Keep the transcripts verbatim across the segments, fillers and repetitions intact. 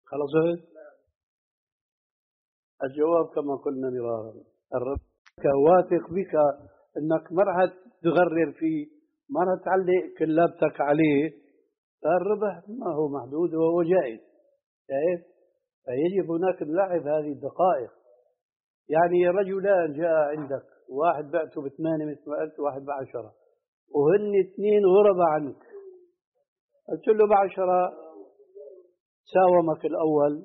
خلصت؟ الجواب كما قلنا مرارا، الرب واثق بك انك ما راح تغرر فيه، ما راح تعلق كلابتك عليه، فالربح ما هو محدود وهو جائز. شايف؟ فيجب هناك نلعب هذه الدقائق. يعني رجلان جاء عندك، واحد بعته بثمانية مثل ما قلت، واحد بعشرة، وهن اثنين غربة عنك. قلت له بعشرة، ساومك الأول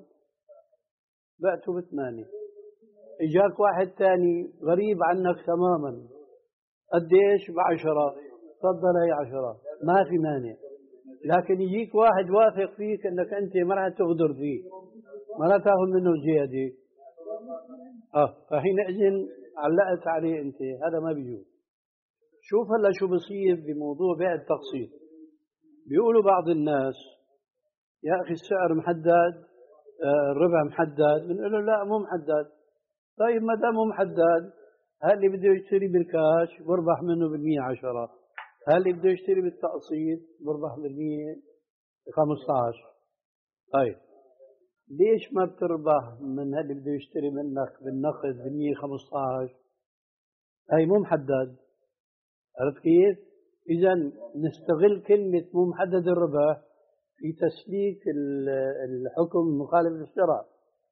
بعته بثمانية، إجاك واحد ثاني غريب عنك تماما، قديش؟ بعشرة، تفضل هي عشرة، ما في مانع. لكن يجيك واحد واثق فيك انك انت ما راح تغدر فيه، ما راح تاخذ منه زياده، اه فحينئذ علقت عليه انت، هذا ما بيجوز. شوف هلا شو بصير بموضوع بيع التقسيط. بيقولوا بعض الناس يا اخي السعر محدد، آه الربح محدد، بنقول له لا مو محدد. طيب ما دام مو محدد، هل اللي بده يشتري بالكاش بربح منه بالمية عشرة، هل اللي بده يشتري بالتقسيط بربح بالمية خمسة عشر. طيب ليش ما بتربح من اللي بده يشتري منك بالنقد بالمية خمسة عشر؟ هي مو محدد. عرفت كيف؟ إذا نستغل كلمة مو محدد الربح في تسليك الحكم مخالف للشرع.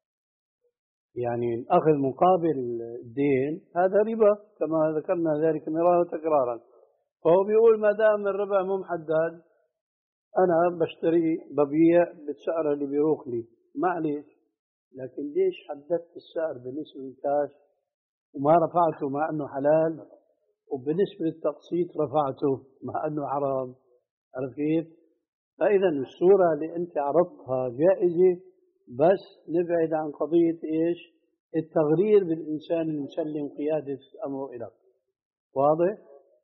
يعني الأخذ مقابل الدين هذا ربا كما ذكرنا ذلك مرارا وتكرارا. فهو بيقول ما دام الربح مو محدد، أنا بشتري ببيع بالسعر اللي بيروق لي، معلش. لكن ليش حددت السعر بالنسبة للكاش وما رفعته مع أنه حلال، وبالنسبة للتقسيط رفعته مع أنه حرام؟ عرفت كيف؟ فإذا الصورة اللي أنت عرضتها جائزة، بس نبعد عن قضية إيش؟ التغرير بالإنسان المسلم قيادة أمره إليك. واضح؟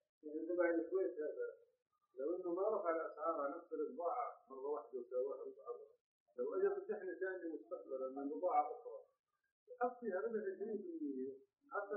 لو انه ما رفع الاسعار على نفس البضاعه مره واحده وسواها بضاعه، لو اجى فتح لي ثاني مستقبلا من بضاعه اخرى وحط فيها ربح عشرين بالمية حتى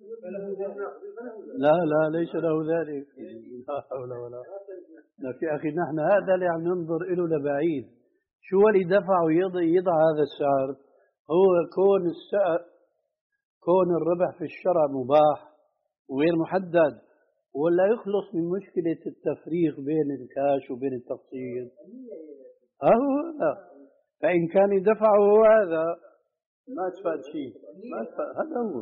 لا لا ليس له ذلك، لا حول ولا قوة. يا اخي نحن هذا اللي عم ننظر له لبعيد. شو اللي دفعه يضع, يضع هذا السعر؟ هو كون السعر، كون الربح في الشرع مباح وغير محدد، ولا يخلص من مشكلة التفريق بين الكاش وبين التقسيط. أهو لا. فإن كان يدفعه هذا ما استفاد شيء، ما استفاد. هذا هو.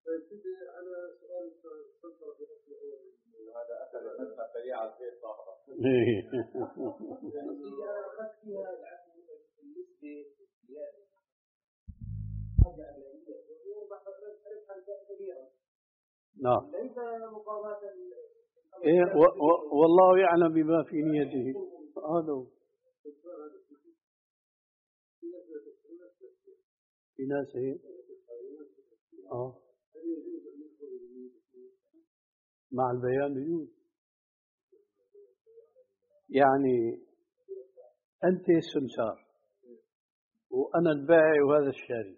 هذا أثر المدفع سريع البيت صاحبه. نعم. إيه والله يعلم بما في نيته. هذا في ناس هي اه مع البيان بيجوز. يعني أنت السمسار وأنا البائع وهذا الشاري،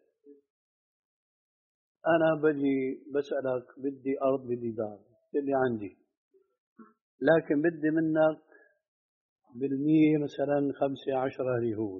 أنا بجي بسألك بدي أرض بدي دار اللي عندي، لكن بدي منك بالمية مثلا خمسة عشرة ريهود.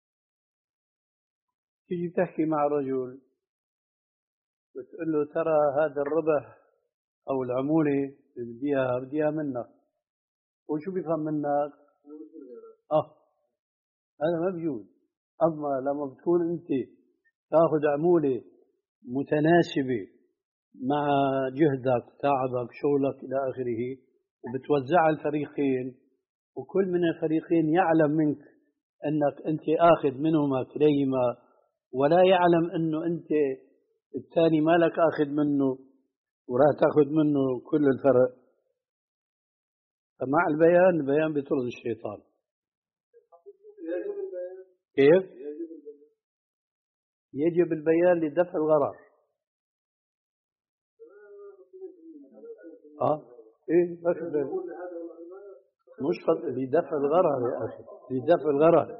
تيجي تحكي مع رجل بتقول له ترى هذا الربح أو العمولة بديها بديها منك، وشو بيفهم منك؟ آه هذا ما بيجوز. أما لما بتكون أنت تأخذ عمولة متناسبة مع جهدك تعبك شغلك إلى آخره، وبتوزع الفريقين، وكل من الفريقين يعلم منك أنك أنت آخذ منهما كليما، ولا يعلم أنه أنت الثاني مالك آخذ منه وراح تأخذ منه كل الفرق. فمع البيان، البيان بيطرد الشيطان. كيف؟ يجب البيان لدفع الغرر. اه ايه بس مش قد لدفع الغرر يا اخي، لدفع الغرر.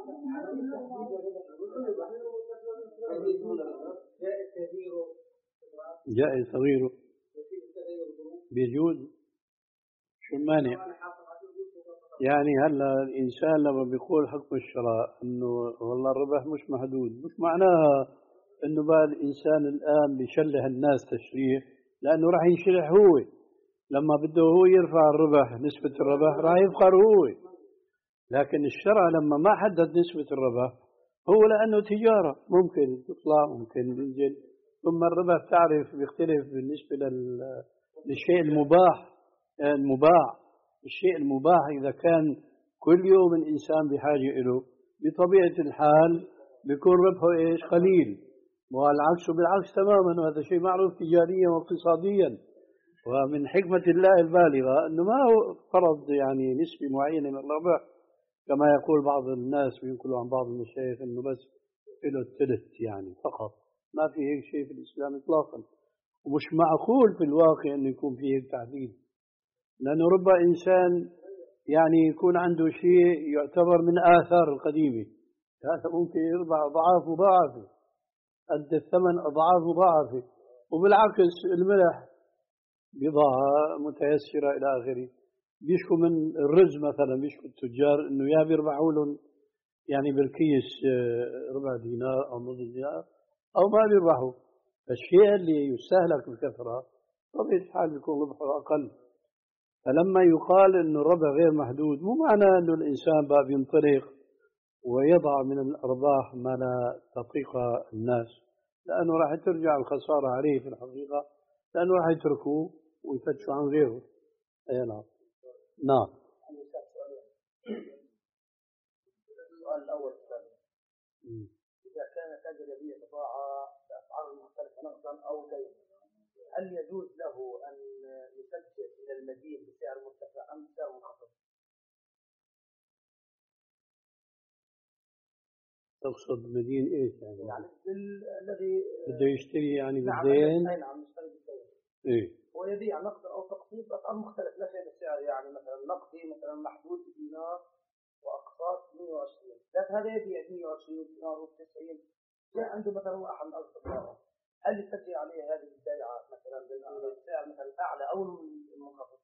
جائز صغيره بيجوز، شو المانع؟ يعني هلا الإنسان لما بيقول حكم الشراء إنه والله الربح مش محدود، مش معناها إنه بقى الإنسان الآن بيشله الناس تشريه، لأنه راح ينشرح هو لما بده هو يرفع الربح، نسبة الربح راح يفخر هو. لكن الشرع لما ما حدد نسبة الربح هو لأنه تجارة ممكن تطلع ممكن تنزل، ثم الربح تعرف بيختلف بالنسبة لل- للشيء المباح المباع. الشيء المباح إذا كان كل يوم الإنسان بحاجة إله بطبيعة الحال بيكون ربحه إيش قليل، والعكس بالعكس تماما، وهذا شيء معروف تجاريا واقتصاديا. ومن حكمة الله البالغة أنه ما هو فرض يعني نسبة معينة من الربح كما يقول بعض الناس وينقلوا عن بعض المشايخ أنه بس له الثلث يعني فقط. ما في هيك شيء في الإسلام إطلاقا، ومش معقول في الواقع أنه يكون في هيك تعديل، لأنه رب إنسان يعني يكون عنده شيء يعتبر من آثار القديمة، هذا ممكن يربح أضعاف مضاعفة، قد الثمن أضعاف مضاعفة. وبالعكس الملح بضاعة متيسرة إلى آخره. بيشكوا من الرز مثلا، بيشكوا التجار إنه يا بيربحوا لهم يعني بالكيس آه، ربع دينار أو نصف دينار أو ما بيربحوا. فالشيء اللي يستهلك بكثرة طبيعة الحال بيكون ربحه أقل. فلما يقال إنه الربح غير محدود مو معناه إنه الإنسان بقى بينطلق ويضع من الأرباح ما لا تطيق الناس، لأنه راح ترجع الخسارة عليه في الحقيقة، لأنه راح يتركوه ويفتشوا عن غيره. أي نعم. نعم. السؤال الأول إذا كان تاجر يبيع بضاعة بأسعار مختلفة نقدا أو دين، هل يجوز له أن يسجل إلى المدين بسعر مرتفع أم بسعر منخفض؟ تقصد مدين إيش يعني؟ يعني الذي بده يشتري يعني نعم بالدين؟ أي نعم يشتري بالدين. إيه. ويبيع نقد أو تقسيط بأسعار مختلفة لا شيء بالسعر، يعني مثلا نقدي مثلا محدود بدينار وأقساط مئة وعشرين، لكن هذا يبيع مئة وعشرين دينار وتسعين، جاء عنده مثلا واحد من أصدقائه، هل يسجل عليه هذه البيعة مثلا بالسعر مثلا أعلى أو المنخفض؟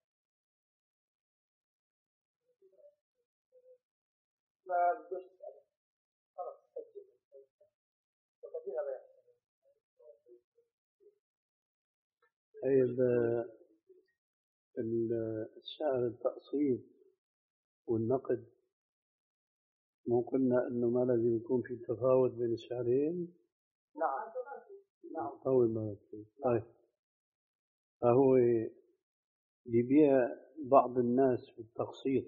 ما بدوش يسأله، خلاص سجل وتبيع بيع. طيب السعر التقسيط والنقد مو قلنا انه ما لازم يكون في تفاوت بين السعرين؟ نعم نعم. طول ما طيب. فهو يبيع بعض الناس بالتقسيط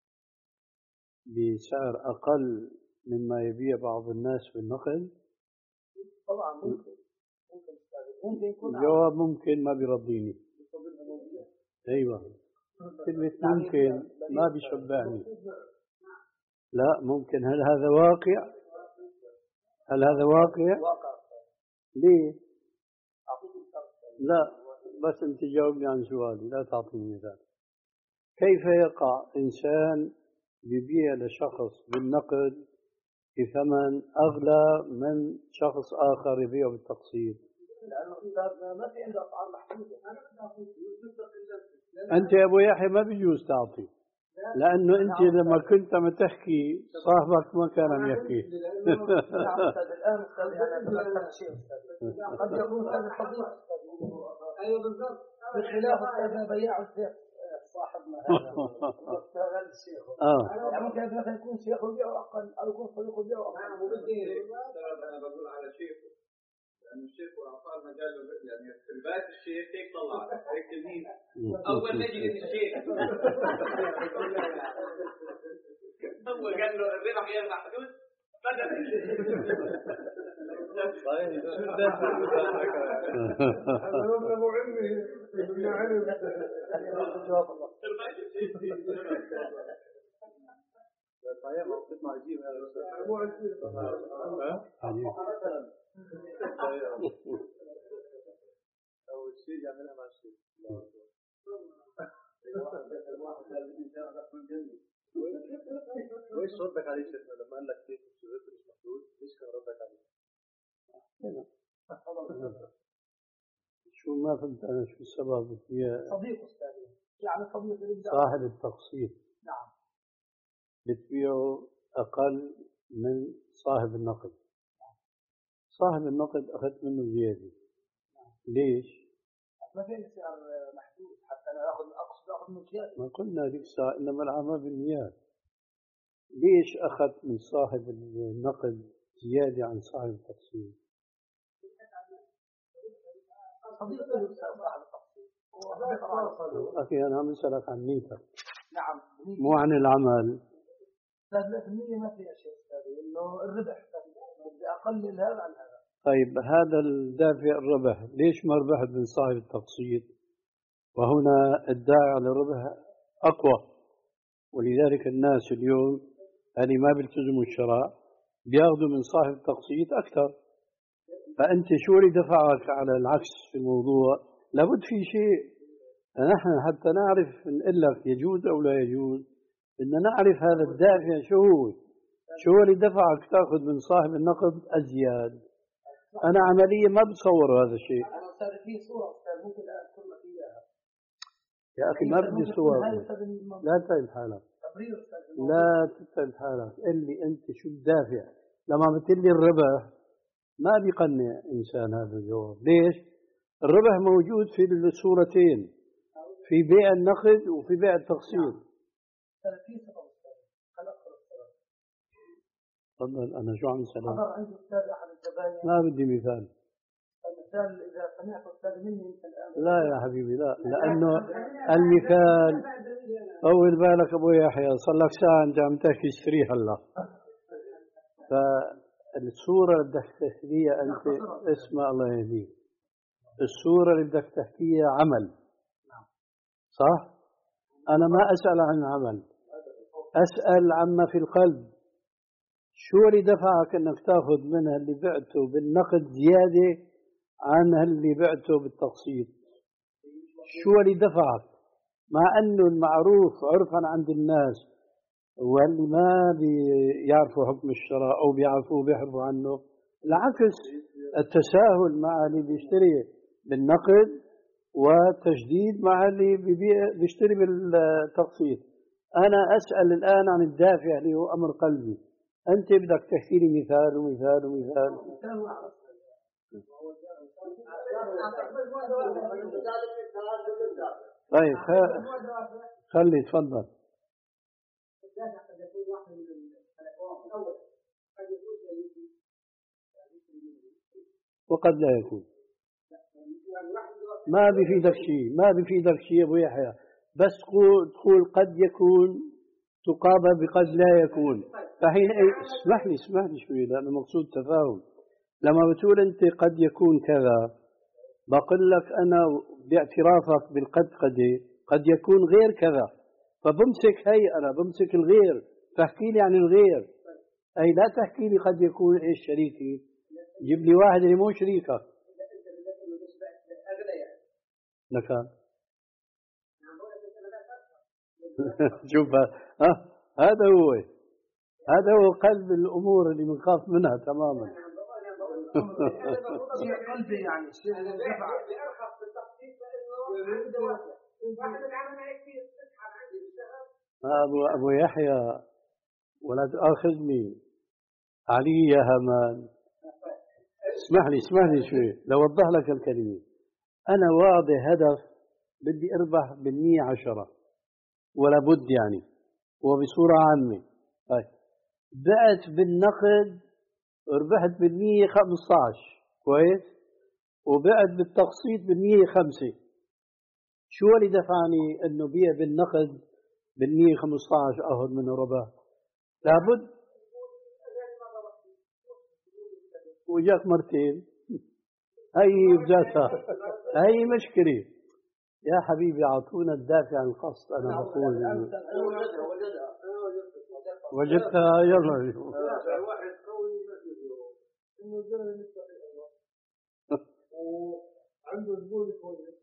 بسعر أقل مما يبيع بعض الناس بالنقد؟ طبعا ممكن ممكن ممكن يكون الجواب ممكن ما بيرضيني. أيوة، كلمة ممكن ما بيشبعني. لا ممكن. هل هذا واقع؟ هل هذا واقع؟ واقع. ليه؟ لا بس أنت جاوبني عن سؤالي، لا تعطيني مثال. كيف يقع إنسان يبيع لشخص بالنقد بثمن أغلى من شخص آخر يبيعه بالتقسيط؟ لأنه ما في عنده أسعار محدودة. أنت يا أبو يحيى ما بيجوز تعطي، لأنه أنت لما كنت عم تحكي صاحبك ما كان عم يحكي. الآن قد يكون هذا الصديق. أيوة بالضبط. بخلاف هذا بياع الشيخ صاحبنا هذا الشيخ. آه. يعني ممكن مثلا يكون شيخ وبيعه أقل أو يكون صديق وبيعه أقل. نعم وبدي أنا بقول على شيخه، لأن الشيخ وأعطاه المجال يعني في البيت الشيخ هيك طلع هيك تلميذ أول مجلس الشيخ هو قال له الربح غير محدود بدل هذا أبو علمي ابن علم. صحيح ما بتطلع عجيب هذا مو عجيب أول شيء يعملها مع الشيء. وإيش ردك عليه شيخنا لما قال لك كيف الشروط مش محدود؟ إيش كان ردك عليه؟ شو ما فهمت أنا شو السبب؟ هي صديق أستاذ يعني صديق صاحب التقسيط. نعم بتبيعه أقل من صاحب النقد. صاحب النقد أخذت منه زيادة. ليش؟ ما في سعر محدود حتى أنا آخذ أقصد آخذ من زيادة. ما قلنا ذيك الساعة إنما الأعمال بالنيات. ليش أخذت من صاحب النقد زيادة عن صاحب التقسيط؟ أخي أنا عم أسألك عن نيتك. نعم. مو عن العمل. ثلاثة بالمئة ما في شيء أستاذي، إنه الربح بدي أقلل هذا عن هذا. طيب هذا الدافع الربح، ليش ما ربحت من صاحب التقسيط؟ وهنا الداعي على الربح أقوى، ولذلك الناس اليوم اللي ما بيلتزموا الشراء بياخذوا من صاحب التقسيط أكثر. فأنت شو اللي دفعك على العكس في الموضوع؟ لابد في شيء نحن حتى نعرف نقول لك يجوز أو لا يجوز، بدنا نعرف هذا الدافع شو هو، شو اللي دفعك تأخذ من صاحب النقد أزياد. أنا عمليا ما بتصور هذا الشيء. أستاذ في صورة أستاذ ممكن أذكر لك إياها. يا أخي ما بدي صور، لا تتعب حالك، لا تتعب حالك. قل لي أنت شو الدافع. لما بتقول لي الربح ما بيقنع إنسان هذا الجواب. ليش؟ الربح موجود في الصورتين، في بيع النقد وفي بيع التقسيط. تفضل. أنا شو عم أسألك؟ حضر عند أستاذ أحد الزباين. ما بدي مثال. المثال إذا سمعت أستاذ مني الآن. لا يا حبيبي لا، لأنه المثال طول بالك أبو يحيى، صار لك ساعة أنت عم تحكي اشتري هلا. فالصورة اللي بدك تحكيها أنت اسمع الله يهديك، الصورة اللي بدك تحكيها عمل، صح؟ أنا ما أسأل عن عمل، أسأل عما في القلب. شو اللي دفعك أنك تأخذ منها اللي بعته بالنقد زيادة عن اللي بعته بالتقسيط؟ شو اللي دفعك؟ مع أنه المعروف عرفا عند الناس واللي ما بيعرفوا حكم الشراء أو بيعرفوا بيحرفوا عنه، العكس التساهل مع اللي بيشتري بالنقد وتشديد مع اللي بيشتري بالتقسيط. أنا أسأل الآن عن الدافع اللي هو أمر قلبي، أنت بدك تحكي لي مثال ومثال ومثال. طيب خلي تفضل. وقد لا يكون. ما بفيدك شيء، ما بفيدك شيء أبو يحيى، بس تقول قد يكون تقابل بقد لا يكون. فحين اسمح لي اسمح لي شوي، لأن المقصود تفاهم. لما بتقول أنت قد يكون كذا، بقول لك أنا باعترافك بالقد قد قد يكون غير كذا، فبمسك هي أنا بمسك الغير، فاحكي لي عن الغير. أي لا تحكي لي قد يكون إيش شريكي، جيب لي واحد اللي مو شريكك. نكال شوف ها، هذا هو هذا هو قلب الأمور اللي بنخاف منها تماما. قلبي يعني أبو أبو يحيى ولا تأخذني علي يا همان. اسمح لي اسمح لي شوي لو أوضح لك الكلمة. أنا واضح هدف بدي أربح بالمية عشرة ولا بد يعني، وبصورة عامة. طيب بعت بالنقد ربحت بالمية خمسة عشر كويس، وبعت بالتقسيط بالمية خمسة. شو اللي دفعني أنه بيع بالنقد بالمية خمسة عشر أخذ منه ربح؟ لابد. وجاك مرتين، هي بجاتها هي مشكلة يا حبيبي. أعطونا الدافع عن القصد. أنا بقول وجدتها يلا عنده زبون كويس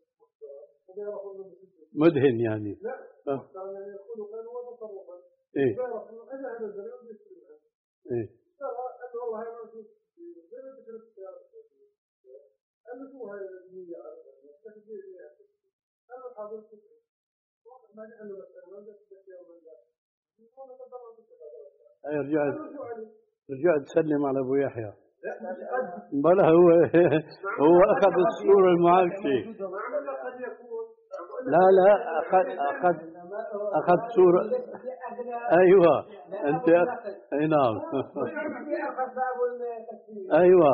مدهن يعني. لا كان يقول كان هو تصرفا ايه يعرف انه انا هذا الزلمه بيشتري معه. ايه ترى انه والله هاي ما في زي ما ذكرت السياره انا شو هاي المية انا حاضر فكره ما نحن بس ما بدك تحكي او ما بدك رجعت رجعت تسلم على أبو يحيى. بلا هو هو أخذ الصورة المعاكسة. لا لا أخذ أخذ أخذ صورة. أيوة أنت أخ... أي نعم. أيوة.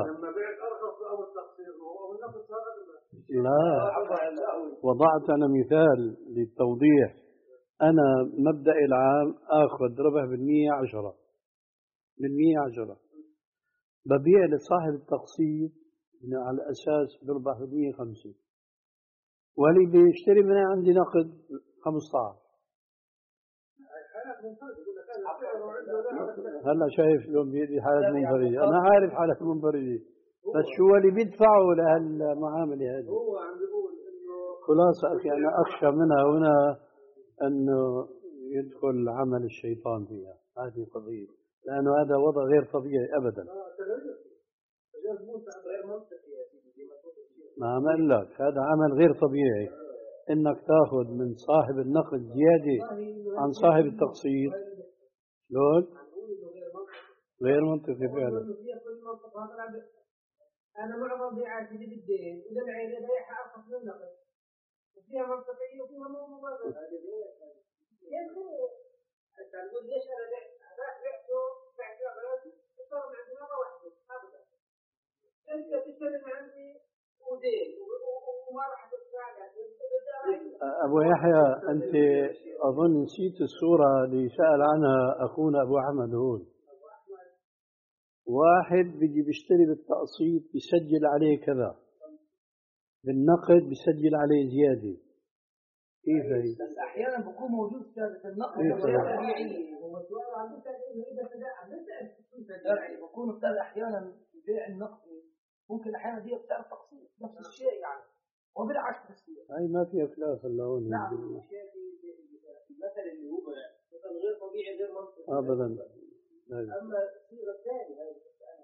لا وضعت أنا مثال للتوضيح. أنا مبدأ العام آخذ ربح بالمية عشرة بالمية عشرة، ببيع لصاحب التقسيط على أساس بربح بالمية خمسة، واللي بيشتري من عندي نقد خمسة عشر. هلا شايف شلون بيدي حالة منفردة. أنا عارف حالة منفردة، بس شو اللي بيدفعوا لهالمعاملة هذه؟ خلاصة أخي أنا أخشى منها هنا أنه يدخل عمل الشيطان فيها. هذه قضية، لأنه هذا وضع غير طبيعي أبدا. ما عمل لك هذا عمل غير طبيعي، إنك تأخذ من صاحب النقد زيادة عن صاحب التقسيط. شلون؟ غير منطقي فعلا. أنا معظم بيعاتي بالدين إذا العين بيعها أرخص من النقد، وفيها منطقية وفيها مو مبرر. أنت تقول ليش أنا بعت بعته بعت بعته صار عندي مرة واحدة أبدا. أنت تشتري من عندي ودين وما راح تدفع. أبو يحيى أنت أظن نسيت الصورة اللي سأل عنها أخونا أبو أحمد هون. واحد بيجي بيشتري بالتقسيط بيسجل عليه كذا، بالنقد بيسجل عليه زيادة. كيف هي؟ أحيانا بكون موجود ثابت النقد طبيعي. هو السؤال عن إذا تداعم بكون أستاذ أحيانا بيع النقدي ممكن أحيانا بيع بسعر تقسيط نفس الشيء يعني وبالعكس تصير. هاي ما فيها خلاف إلا هون. نعم المثل اللي هو مثل غير طبيعي غير منطقي أبدا. أما الصيغة الثانية هذه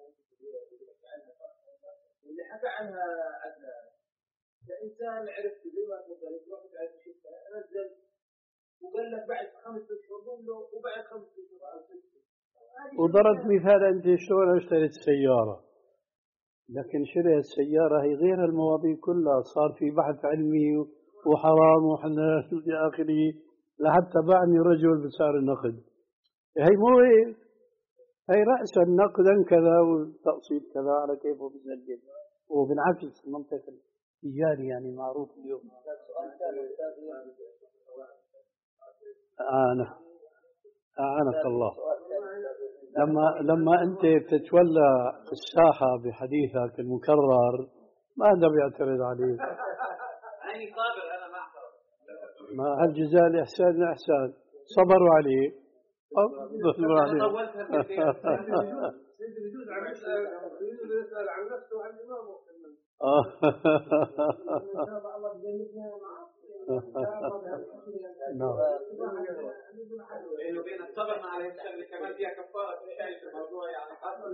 اللي حكى عنها عدنان، الإنسان عرف زي ما تقول يروح بعد شفته نزل وقال لك بعد خمس أشهر قول له وبعد خمس أشهر. وضربت مثال أنت شلون اشتريت سيارة، لكن شريت السيارة هي غير المواضيع كلها، صار في بحث علمي وحرام وحلال إلى آخره، لحتى باعني رجل بسعر النقد. هي مو هيك، هي رأسا نقدا كذا والتقسيط كذا على كيفه بيسجل، وبالعكس المنطق التجاري يعني معروف اليوم. أعانك أعانك الله. لما لما أنت بتتولى الساحة بحديثك المكرر ما حدا بيعترض عليك. أنا صابر أنا ما أعترض. ما هالجزاء الإحسان الإحسان صبروا عليه. صبروا عليه. يجوز عن يسأل عن نفسه وعن إمامه. نعم. بينه وبين الصبر مع الشغل كمان فيها كفارة شايف الموضوع يعني حصل.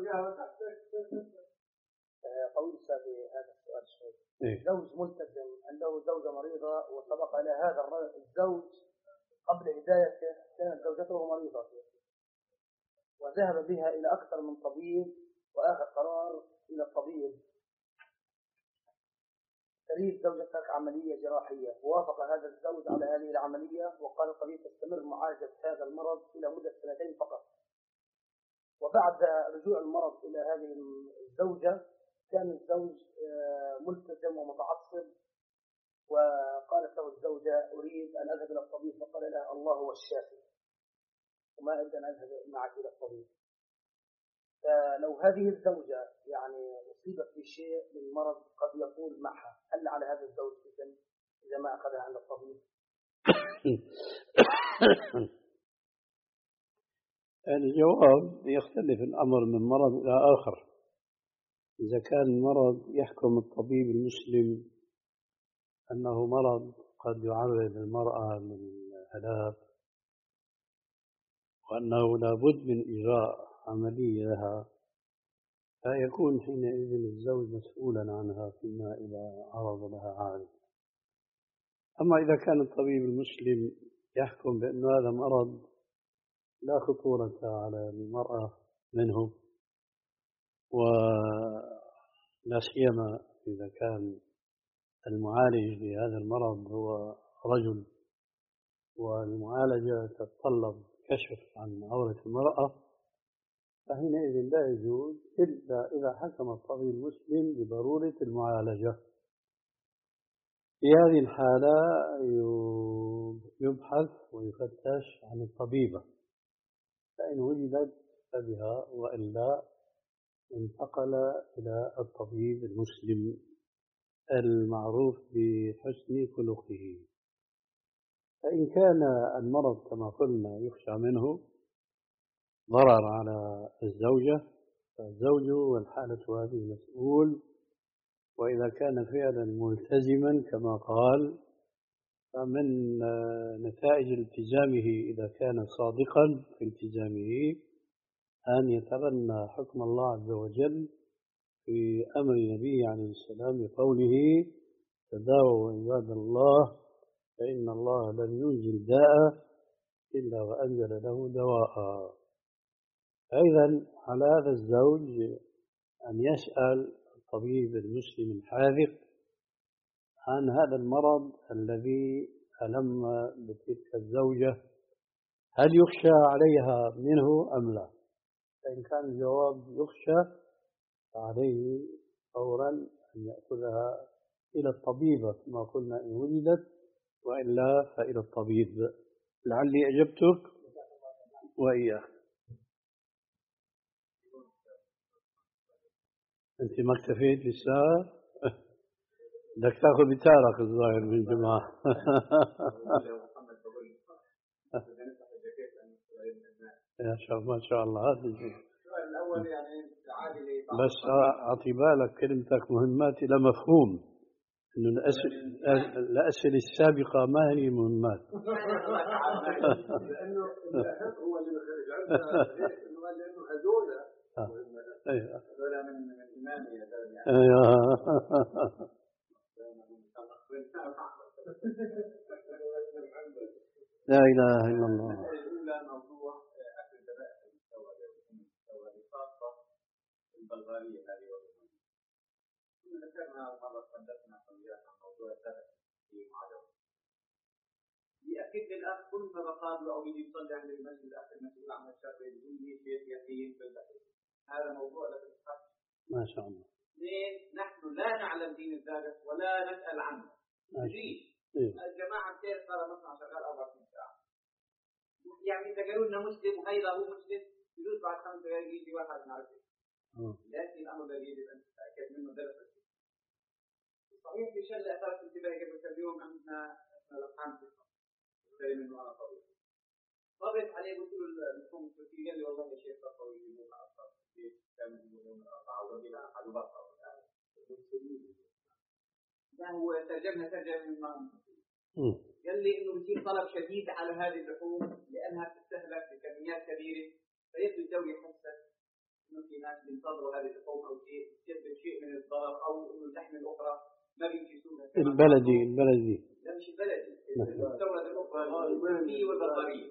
قول في هذا السؤال شوي. زوج ملتزم عنده زوجة مريضة وسبق إلى هذا الزوج قبل هدايته كانت زوجته مريضة وذهب بها إلى أكثر من طبيب وأخذ قرار إلى الطبيب تريد زوجتك عملية جراحية، ووافق هذا الزوج على هذه العملية وقال الطبيب تستمر معالجة هذا المرض إلى مدة سنتين فقط. وبعد رجوع المرض إلى هذه الزوجة كان الزوج ملتزم ومتعصب، وقالت له الزوجة أريد أن أذهب إلى الطبيب، فقال لها الله هو الشافي وما أريد أن أذهب معك إلى الطبيب. فلو هذه الزوجة يعني أصيبت بشيء من مرض قد يطول معها، هل على هذا الزوج إذن إذا ما أخذها عند الطبيب؟ الجواب يختلف الأمر من مرض إلى آخر. إذا كان المرض يحكم الطبيب المسلم أنه مرض قد يعرض المرأة للهلاك وأنه لابد من إجراء عملية لها، فيكون حينئذ الزوج مسؤولا عنها فيما إذا عرض لها عارض. أما إذا كان الطبيب المسلم يحكم بأن هذا مرض لا خطورة على المرأة منه، ولا سيما إذا كان المعالج لهذا المرض هو رجل، والمعالجة تتطلب كشف عن عورة المرأة، فحينئذ لا يجوز إلا إذا حكم الطبيب المسلم بضرورة المعالجة. في هذه الحالة يبحث ويفتش عن الطبيبة، فإن وجدت فبها، وإلا انتقل إلى الطبيب المسلم المعروف بحسن خلقه. فإن كان المرض كما قلنا يخشى منه ضرر على الزوجة، فالزوج والحالة هذه مسؤول، وإذا كان فعلا ملتزما كما قال، فمن نتائج التزامه إذا كان صادقا في التزامه أن يتبنى حكم الله عز وجل في أمر نبيه عليه السلام بقوله: تداووا عباد الله فإن الله لم ينزل داء إلا وأنزل له دواء. أيضا على هذا الزوج أن يسأل الطبيب المسلم الحاذق عن هذا المرض الذي ألم بتلك الزوجة، هل يخشى عليها منه أم لا؟ فإن كان الجواب يخشى فعليه فورا أن يأخذها إلى الطبيبة كما قلنا إن وجدت، وإلا فإلى الطبيب. لعلي أجبتك وإياه. أنت ما اكتفيت لسه؟ بدك تاخذ بتارك الظاهر من جماعة. يا شاء ما شاء الله. هذا الشيء الأول يعني عادي، بس أعطي بالك كلمتك مهمات إلى مفهوم إنه الأسئلة السابقة ما هي مهمات. لأنه الأهم هو اللي جعلنا هيك، إنه قال لأنه هذول هذول من من إيماني يعني. لا إله إلا الله. الأولى موضوع أكل الذبائح المستوردة خاصة البلغارية هذه والرومانية. كنا ذكرنا مرة تحدثنا عن موضوع الذبح في معجم. يأكد للأخ كل ما بقال له أو يجي يصلي عند المسجد الأخ المسؤول عن الشر يقول لي شيخ يقين بالذبح. هذا موضوع لا تتحدث. ما شاء الله. اثنين، نحن لا نعلم دين الذبح ولا نسأل عنه. نجيب الجماعة كثير صار مصنع شغال أربع ساعات. يعني إذا قالوا لنا مسلم وهيدا هو مسلم يجوز بعد خمس دقائق يجي واحد نعرفه. لكن الأمر الذي يجب أن تتأكد منه درس. صحيح في شيء اللي أثرت انتباهي قبل كم يوم عندنا الأرقام في الصف. غير منه أنا طبيب. طبيب عليه قلت له المفهوم التركي قال لي والله يا شيخ صفوي يجيبون أصلا في كم يوم الأربعة وقبل أحد وبطل. لا هو ترجمها ترجمة من المعنى. قال لي إنه بيصير طلب شديد على هذه اللحوم لأنها تستهلك بكميات كبيرة، فيبدو الجو يحسن إنه في ناس بينتظروا هذه اللحوم أو شيء تسبب شيء من الضرر، أو إنه اللحم الأخرى ما بينجزونها. البلدي البلدي لا مش البلدي، المستوردة الأخرى التركية والبلغارية.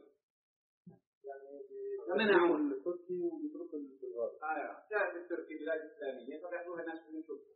فمنعوا التركي وبيتركوا البلغاري. آه تعرف التركي بلاد إسلامية فبيعطوها الناس من يشوفوا.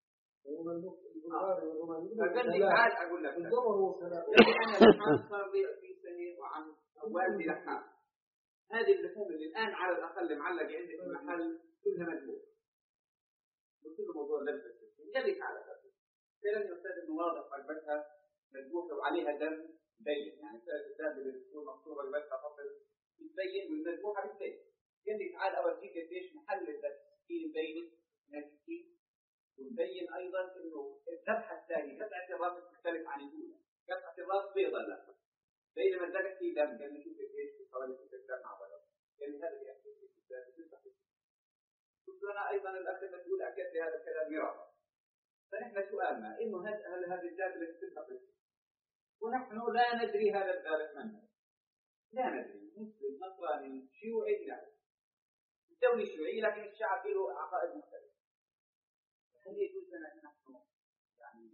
فقال لي تعال أقول لك أنا لحام صار لي عشرين سنة وعن والدي لحام. هذه اللحوم اللي الآن على الأقل معلقة عندي في المحل كلها مذبوحة. قلت له موضوع لبسة قال لي تعال أقول كلام يا أستاذ إنه واضح رقبتها مذبوحة وعليها دم مبين، يعني الدم اللي بتكون مقطوعة رقبتها فصل يتبين والمذبوحة بتبين. قال لي تعال أوريك قديش محل التسكين مبين ناسكين، ونبين أيضا إنه الذبحة الثانية قطعة الرأس تختلف عن الأولى. قطعة الرأس بيضة لا، بينما الذبح فيه دم. قال لي شوف إيش حوالي ست الدم على قال لي هذا يأكل في الذبح. قلت أنا أيضا الأخ المسؤول أكد لي هذا الكلام مرارا. فنحن سؤالنا إنه هل هذه الذات التي تذبح ونحن لا ندري هذا الذبح من هو. لا ندري، مسلم نصراني شيوعي لا. الدولة شيوعية لكن الشعب له عقائد مختلفة. هل يجوز لنا أن نحن يعني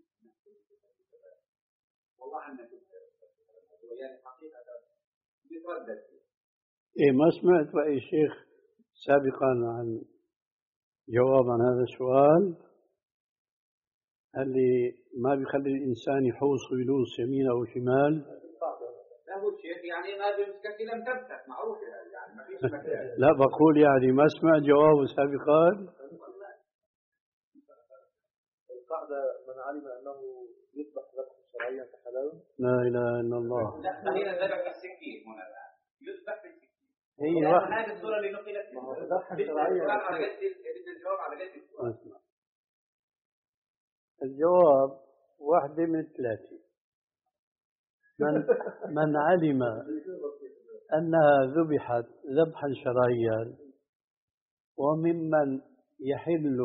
والله عنا كثير ويعني حقيقة نتردد فيه. إيه ما سمعت رأي الشيخ سابقا عن جواب عن هذا السؤال اللي ما بيخلي الإنسان يحوص ويلوص يمين أو شمال. لا هو الشيخ يعني ما بيمسكك لم تمسك معروف يعني ما فيش مكان. لا بقول يعني ما سمعت جوابه سابقا. القاعدة من علم أنه يذبح ذبحا شرعيا فحلال. لا إله إلا الله. لا خلينا نذبح بالسكين هنا الآن يذبح بالسكين. هي هذه الصورة اللي نقلت ذبحا شرعيا على قد الجواب على قد السؤال. الجواب واحدة من ثلاثة. من من علم أنها ذبحت ذبحا شرعيا وممن يحل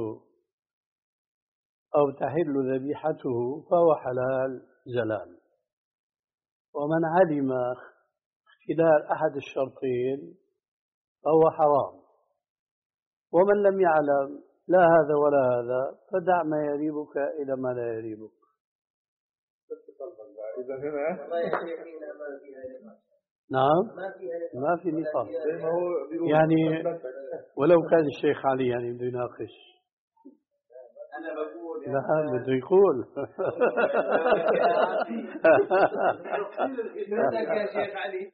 أو تحل ذبيحته فهو حلال زلال. ومن علم خلال أحد الشرطين فهو حرام. ومن لم يعلم لا هذا ولا هذا فدع ما يريبك إلى ما لا يريبك. نعم ما في نقاش يعني ولو كان الشيخ علي يعني بده يناقش. أنا بقول لا بده يقول يا شيخ علي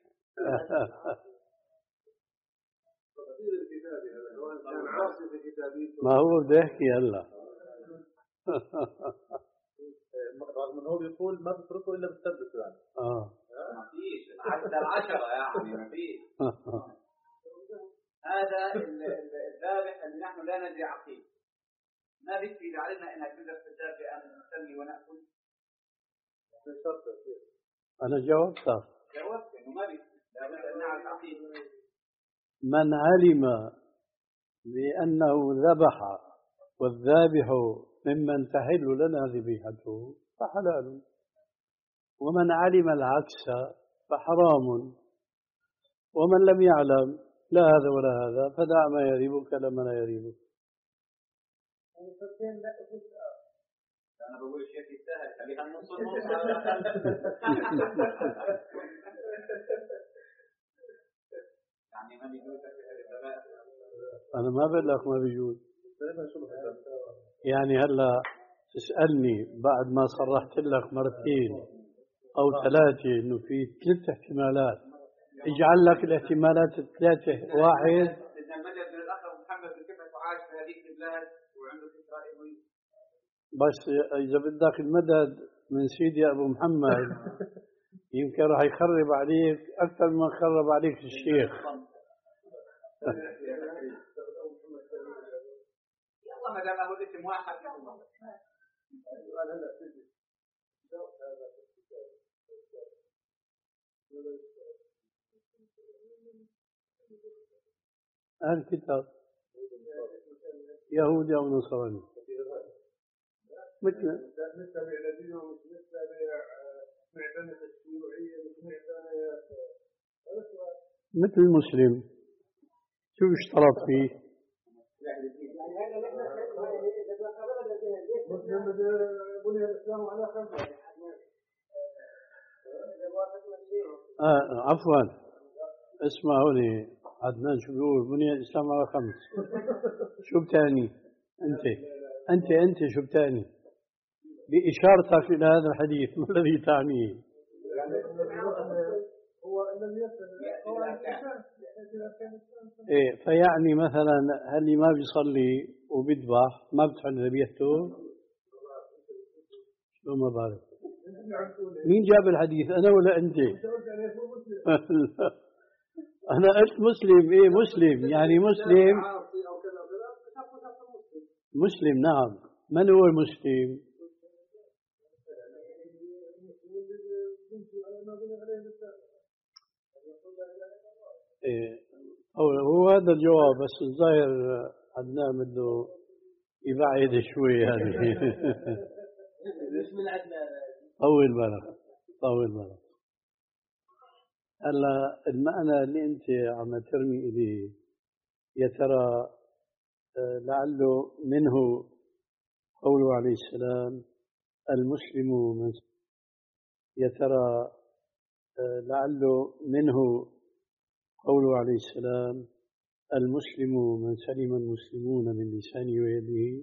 ما هو بده يحكي هلا. رغم انه هو بيقول ما بتركه الا بتثبت يعني. اه ما فيش عدد العشرة يعني ما فيش. هذا الذابح اللي نحن لا ندري عقيم ما بيكفي علينا انها تقدر تذبح بان نسمي وناكل. انا جاوبت جاوبت انه ما بيكفي لابد ان نعرف عقيم. من علم بأنه ذبح والذابح ممن تحل لنا ذبيحته فحلال. ومن علم العكس فحرام. ومن لم يعلم لا هذا ولا هذا فدع ما يريبك لما لا يريبك. أنا بقول شيء يستاهل خليها النص النص. يعني ما بيجوز أنا ما بقول لك ما بيجوز. يعني هلا تسألني بعد ما صرحت لك مرتين أو ثلاثة إنه في ثلاث احتمالات اجعل لك الاحتمالات الثلاثة واحد. إذا المدد من الأخ محمد كيف تعاش في هذه البلاد وعنده فكرة إنه بس إذا بدك المدد من سيدي أبو محمد يمكن راح يخرب عليك أكثر من خرب عليك الشيخ. يلا ما دام هو الاسم واحد الكتاب يهودي أو نصراني مثل مثل المسلم شو اشترط فيه؟ آه عفوا اسمعوني عدنان شو بيقول بني الإسلام على خمس. شو بتعني أنت أنت أنت شو بتعني بإشارتك إلى هذا الحديث ما الذي تعنيه؟ هو الذي إيه فيعني مثلا هل ما بيصلي وبيذبح ما بتحل ذبيحته؟ شو ما بعرف مين جاب الحديث أنا ولا أنت؟ أنا قلت مسلم إيه مسلم يعني مسلم مسلم نعم. من هو المسلم؟ إيه هو هذا الجواب بس الظاهر عدنان بده يبعد شوي هذه. طول بالك طول بالك. هلا المعنى اللي انت عم ترمي اليه يا ترى لعله منه قوله عليه السلام المسلم من يا ترى لعله منه قوله عليه السلام: المسلم من سلم المسلمون من لسانه ويده.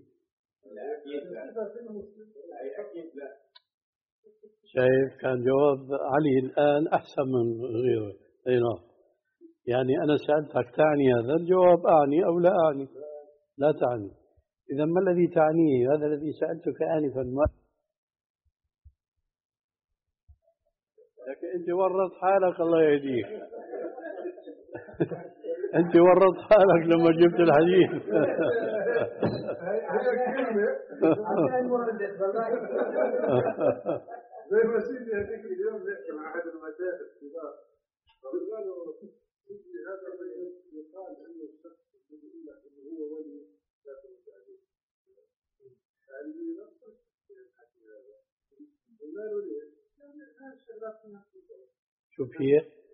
شايف كان جواب علي الآن أحسن من غيره. أي نعم. يعني أنا سألتك تعني هذا الجواب، أعني أو لا أعني؟ لا تعني. إذا ما الذي تعنيه؟ هذا الذي سألتك آنفا. لكن أنت ورط حالك، الله يهديك. أنت ورط حالك لما جبت الحديث. زي ما سيدي هذيك اليوم نحكي مع أحد المشايخ الكبار، قالوا سيدي هذا يقال إنه الشخص الذي يقول لك إنه هو ولي ذات المساعدين. قال لي نفسك الحكي هذا. قلنا له ليه؟ يعني هذه الشغلات في نفس الوقت. شوف هي؟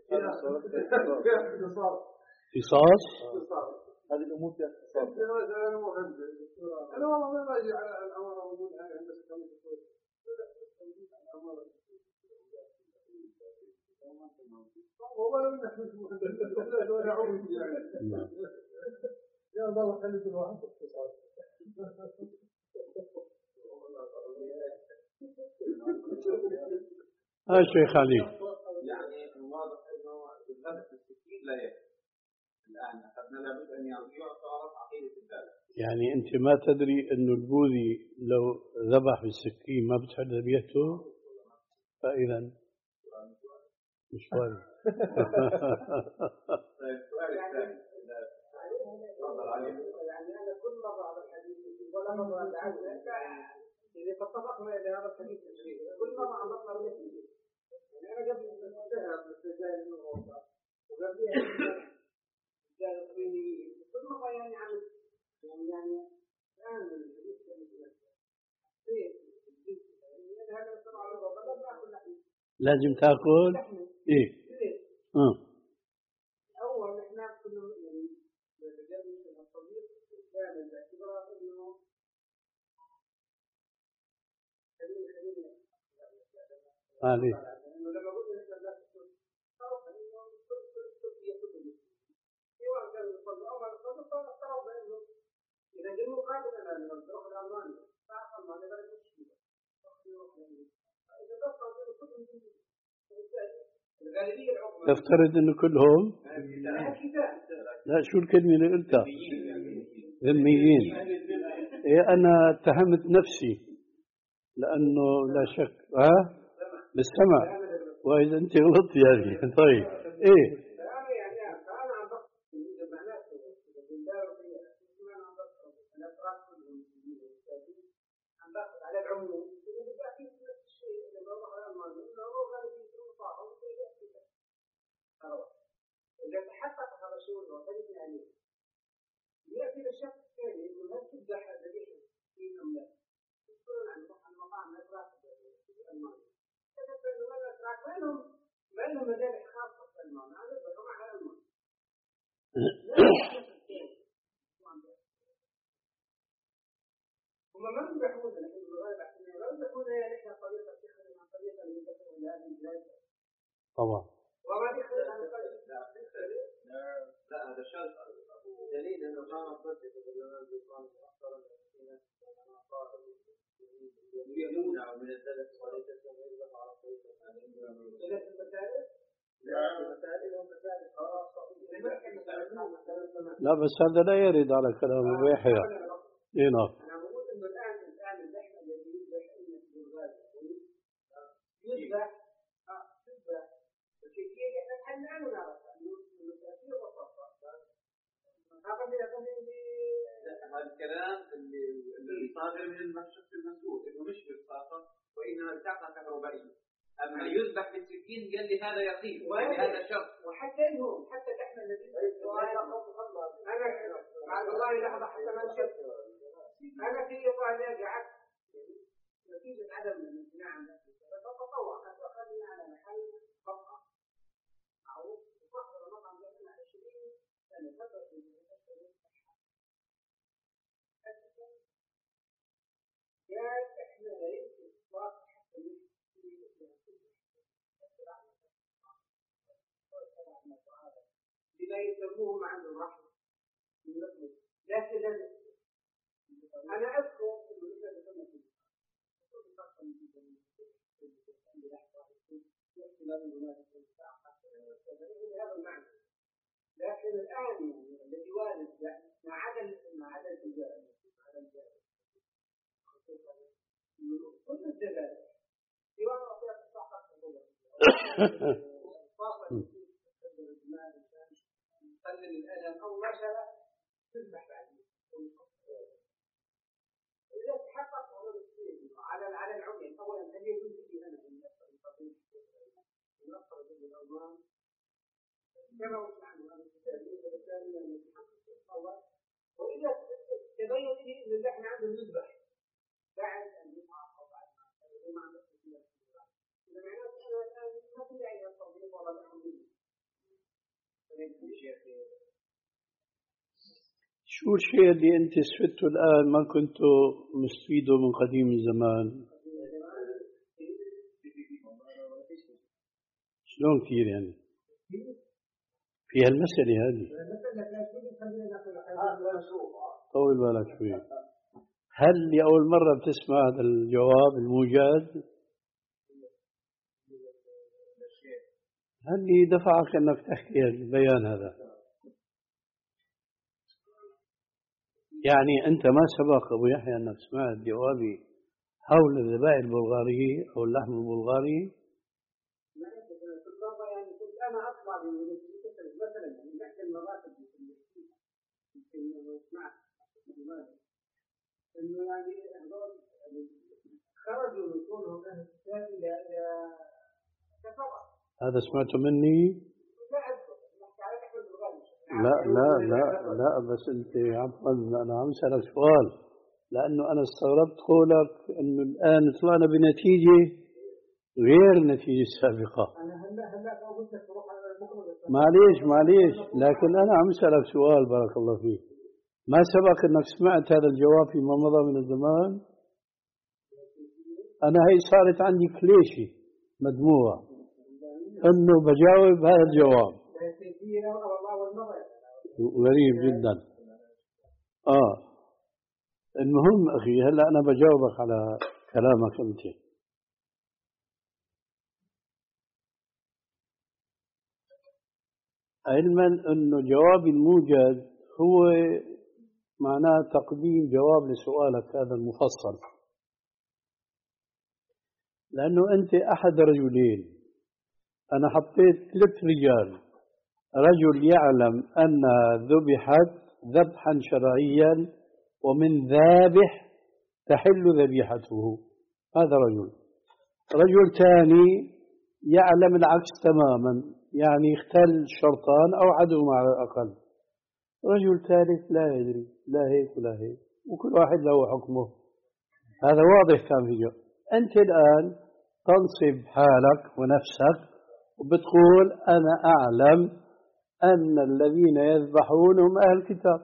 قصاص. هذه الأمور فيها اختصاص. أنا مهندس. أنا والله ما باجي على الأمر أقول هاي هندسة كمبيوتر. يا الله خلي كل واحد باختصار. ها شيخ علي. يعني واضح انه الذبح بالسكين لا يكفي. الان اخذنا لابد ان يعرف عقيده الذبح. يعني أنت ما تدري إنه البوذي لو ذبح بالسكين ما بتحل ذبيحته؟ فإذا مش وارد. طيب السؤال الثاني يعني أنا كل مرة على الحديث ولا مرة أتعلم إذا تطرقنا إلى هذا الحديث الشريف كل مرة عرفنا بالنتيجة. يعني أنا قبل أن أنتهى بالسجاير من الغرفة وقبلها الرجال الصينيين كل مرة يعني عن يعني يعني الآن الحديث كان يعني هذا السبعة الغرفة لا نأكل لحم. لازم تأكل إيه؟ آه. أول إحنا كنا يعني الرجال من الصديق كان باعتبار إنه خلينا خلينا عليه. إنه لما قلنا إحنا لا تكون صار إنه كل كل كل يكون سواء كان الصديق أو غير الصديق صار إنه إذا جينا مقابل أنا لما نروح لألمانيا صار ألمانيا بلد مشكلة. إذا بقى كل كل تفترض إنه كلهم؟ لا، شو الكلمة اللي قلتها؟ ذميين. إيه أنا اتهمت نفسي لأنه لا شك ها بالسمع، وإذا أنت غلطت يعني. طيب إيه؟ إذا تحقق هذا الشيء وثبت عليه يأتي الشخص الثاني إنه لا تذبح الذبيحة في الأملاك يقولون عن المقام الأتراك في ألمانيا كتبت أنه الأتراك ما لهم ما لهم مذابح خاصة في ألمانيا هذا يذبحوا مع ألمانيا هم ما يذبحون الحين بالغالب لا يذبحون يعني إحنا طريقة تخدم عن طريقة اللي يذبحون لهذه البلاد طبعا. وما يخرج عن الطريق لا هذا شرط دليل انه كان مصدق بالله بيقال اكثر من يمنع من الذبح وليس كما على طريقه ثلاث المسائل لا المسائل والمسائل خاصه. لا بس هذا لا يرد على كلام أبو يحيى. إيه نعم. انا بقول انه الان الان اللحم الذي يذبح بالغالب يذبح اه يذبح الكيفيه احنا الان نعرف انه التاثير والصفه هذا من هذا الكلام اللي اللي صادر من الشخص المسؤول انه مش بالطاقه وانها بطاقه كهربائيه. اما يذبح بالسكين قال لي هذا يقين وهذا شرط. وحتى انهم حتى اللحم الذي انا بعد الله لحظه حتى ما نشوف انا في ايطاليا قعدت نتيجه عدم الامتناع عن نفسي فتطوع اخذني على محل مطعم معروف وصاحب المطعم لنا عشرين سنه فتره من قال احنا لا يمكن اطلاق حتى لا يسموه مع الرحم. لكن أنا أذكر هذا المعنى. لكن الآن الذي وارد مع عدم مع عدم الجهل كل الجهل سواء أعطيت الصحة قلل الألم أو ما شاء تذبح بعدين. إذا تحقق على على العمي أولا أن يجوز لي أنا أن يحصل القضية ونصر بالألمان كما وسع عنه هذا الكتاب وبالتالي أن يتحقق الأول. وإذا تبين لي أن اللي احنا عنده نذبح بعد أن يقع أو بعد ما ما عنده إذا معناته أنا الآن ما في داعي للتطبيق ولا التحميل. شو الشيء اللي أنت استفدته الآن ما كنت مستفيده من قديم الزمان؟ شلون كثير يعني؟ في هالمسألة هذه طول بالك شوي. هل لأول مرة بتسمع هذا الجواب الموجز؟ هل اللي دفعك أنك تحكي البيان هذا؟ يعني أنت ما سبق أبو يحيى أنك سمعت جوابي حول الذبائح البلغارية أو اللحم البلغاري؟ أنا أطلع من مثلا من تحت المراتب إنه يعني خرجوا من كونهم أهل الكتاب إلى إلى كفرة. هذا سمعته مني؟ لا لا لا لا بس أنت عفوا أنا عم أسألك سؤال لأنه أنا استغربت قولك إنه الآن طلعنا بنتيجة غير النتيجة السابقة. معليش معليش لكن أنا عم أسألك سؤال بارك الله فيك. ما سبق أنك سمعت هذا الجواب فيما مضى من الزمان؟ أنا هي صارت عندي كليشة مدموعة إنه بجاوب هذا الجواب. غريب جدا. آه المهم أخي هلأ أنا بجاوبك على كلامك أنت. علما أنه جواب الموجز هو معناه تقديم جواب لسؤالك هذا المفصل، لأنه أنت أحد رجلين. أنا حطيت ثلاث رجال، رجل يعلم أن ذبحت ذبحا شرعيا ومن ذابح تحل ذبيحته، هذا رجل. رجل ثاني يعلم العكس تماما، يعني اختل شرطان أو عدوهما على الأقل. رجل ثالث لا يدري لا هيك ولا هيك، وكل واحد له حكمه. هذا واضح كان فيه. أنت الآن تنصب حالك ونفسك وبتقول أنا أعلم أن الذين يذبحون هم أهل الكتاب،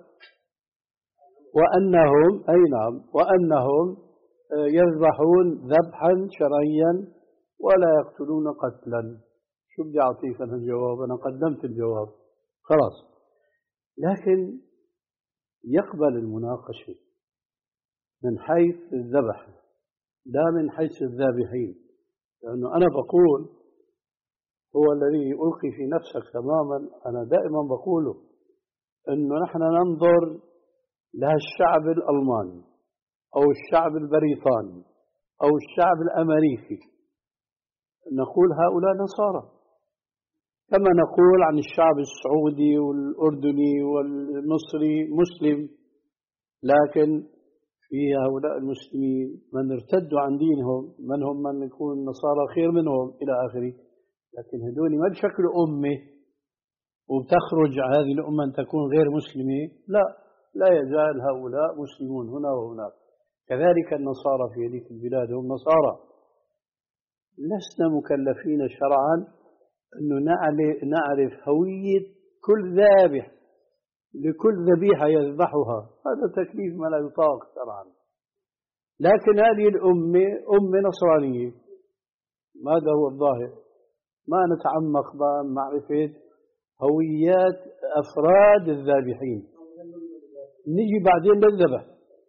وأنهم أي نعم وأنهم يذبحون ذبحا شرعيا ولا يقتلون قتلا. شو بدي أعطيك أنا الجواب؟ أنا قدمت الجواب خلاص. لكن يقبل المناقشة من حيث الذبح لا من حيث الذابحين، لأنه أنا بقول هو الذي ألقي في نفسك تماما. أنا دائما بقوله أنه نحن ننظر لهالشعب الألماني أو الشعب البريطاني أو الشعب الأمريكي، نقول هؤلاء نصارى، كما نقول عن الشعب السعودي والأردني والمصري مسلم. لكن في هؤلاء المسلمين من ارتدوا عن دينهم، من هم من يكون النصارى خير منهم إلى آخره. لكن هذول ما بشكل أمة وبتخرج هذه الأمة أن تكون غير مسلمة، لا لا يزال هؤلاء مسلمون هنا وهناك. كذلك النصارى في هذه البلاد هم نصارى. لسنا مكلفين شرعا أنه نعرف هوية كل ذابح لكل ذبيحة يذبحها، هذا تكليف ما لا يطاق شرعا. لكن هذه الأمة أمة نصرانية، ماذا هو الظاهر؟ ما نتعمق بمعرفة هويات أفراد الذابحين. نيجي بعدين للذبح.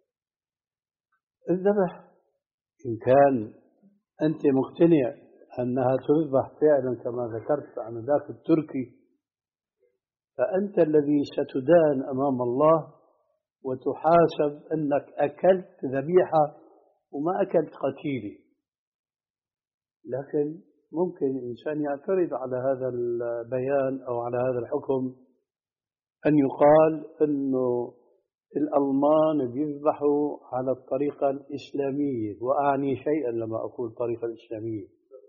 الذبح إن كان أنت مقتنع أنها تذبح فعلا كما ذكرت عن ذاك التركي، فأنت الذي ستدان أمام الله وتحاسب أنك أكلت ذبيحة وما أكلت قتيلة. لكن ممكن إنسان يعترض على هذا البيان أو على هذا الحكم، أن يقال أنه الألمان بيذبحوا على الطريقة الإسلامية، وأعني شيئا لما أقول الطريقة الإسلامية،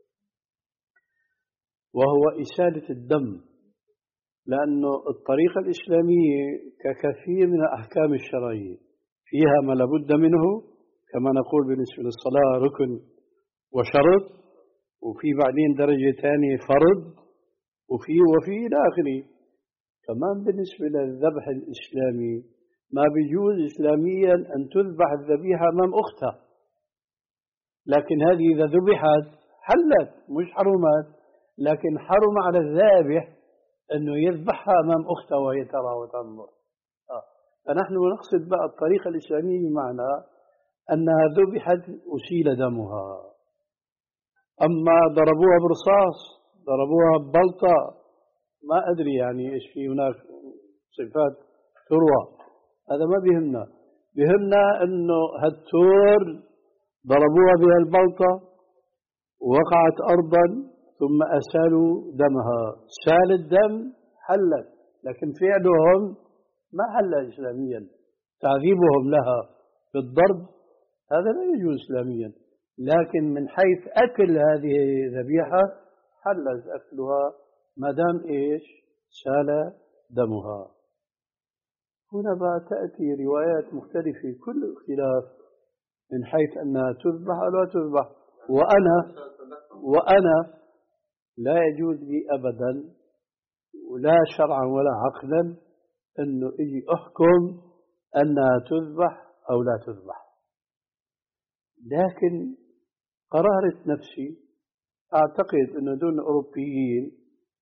وهو إسالة الدم، لأنه الطريقة الإسلامية ككثير من الأحكام الشرعية فيها ما لابد منه، كما نقول بالنسبة للصلاة ركن وشرط، وفي بعدين درجة ثانية فرض، وفي وفي إلى آخره. كمان بالنسبة للذبح الإسلامي ما بيجوز إسلاميا أن تذبح الذبيحة أمام أختها، لكن هذه إذا ذبحت حلت مش حرمت، لكن حرم على الذابح أنه يذبحها أمام أختها وهي ترى وتنظر. آه. فنحن نقصد بقى الطريقة الإسلامية بمعنى أنها ذبحت أسيل دمها. أما ضربوها برصاص، ضربوها ببلطة، ما أدري يعني إيش في هناك صفات تروى، هذا ما بيهمنا. بيهمنا أنه هالتور ضربوها بها البلطة ووقعت أرضا ثم أسالوا دمها، سال الدم حلت، لكن فعلهم ما حل إسلاميا. تعذيبهم لها بالضرب هذا لا يجوز إسلاميا، لكن من حيث أكل هذه ذبيحة حل أكلها ما دام إيش سال دمها. هنا بقى تأتي روايات مختلفة كل اختلاف من حيث أنها تذبح أو لا تذبح. وأنا وأنا لا يجوز لي أبدا ولا شرعا ولا عقلا أنه إجي أحكم أنها تذبح أو لا تذبح، لكن قرارة نفسي أعتقد أن دون أوروبيين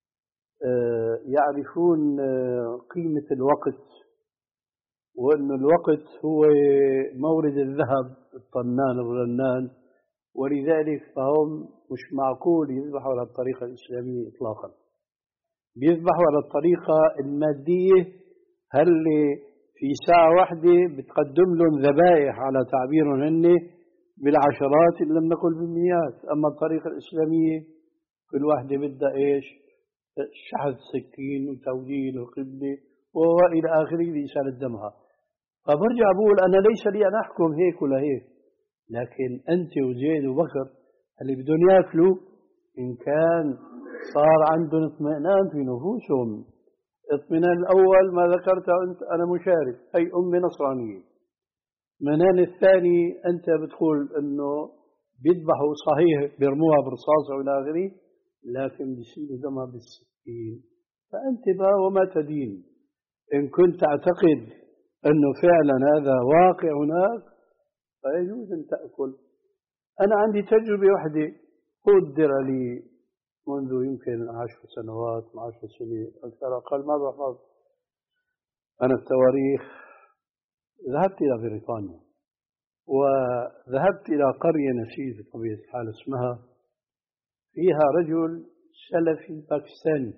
يعرفون قيمة الوقت، وأن الوقت هو مورد الذهب الطنان الرنان، ولذلك فهم مش معقول يذبحوا على الطريقة الإسلامية إطلاقا. بيذبحوا على الطريقة المادية، هل في ساعة واحدة بتقدم لهم ذبائح على تعبيرهم هن بالعشرات إن لم نقل بالمئات. أما الطريقة الإسلامية كل واحدة بدها إيش شحذ سكين وتوجيه القبلة وإلى آخره لإسالة دمها. فبرجع بقول أنا ليس لي أن أحكم هيك ولا هيك، لكن أنت وزيد وبكر اللي بدهم يأكلوا إن كان صار عندهم اطمئنان في نفوسهم. اطمئنان الأول ما ذكرته أنت أنا مشارك، أي أمي نصرانية. اطمئنان الثاني أنت بتقول أنه بيذبحوا صحيح بيرموها برصاص وإلى آخره، لكن بيشيلوا دمها بالسكين. فأنت بقى وما تدين. إن كنت تعتقد أنه فعلا هذا واقع هناك فيجوز أن تأكل. أنا عندي تجربة واحدة قدر لي منذ يمكن عشر سنوات عشر سنين أكثر أقل ما بحفظ أنا التواريخ. ذهبت إلى بريطانيا وذهبت إلى قرية نسيت بطبيعة الحال اسمها، فيها رجل سلفي باكستاني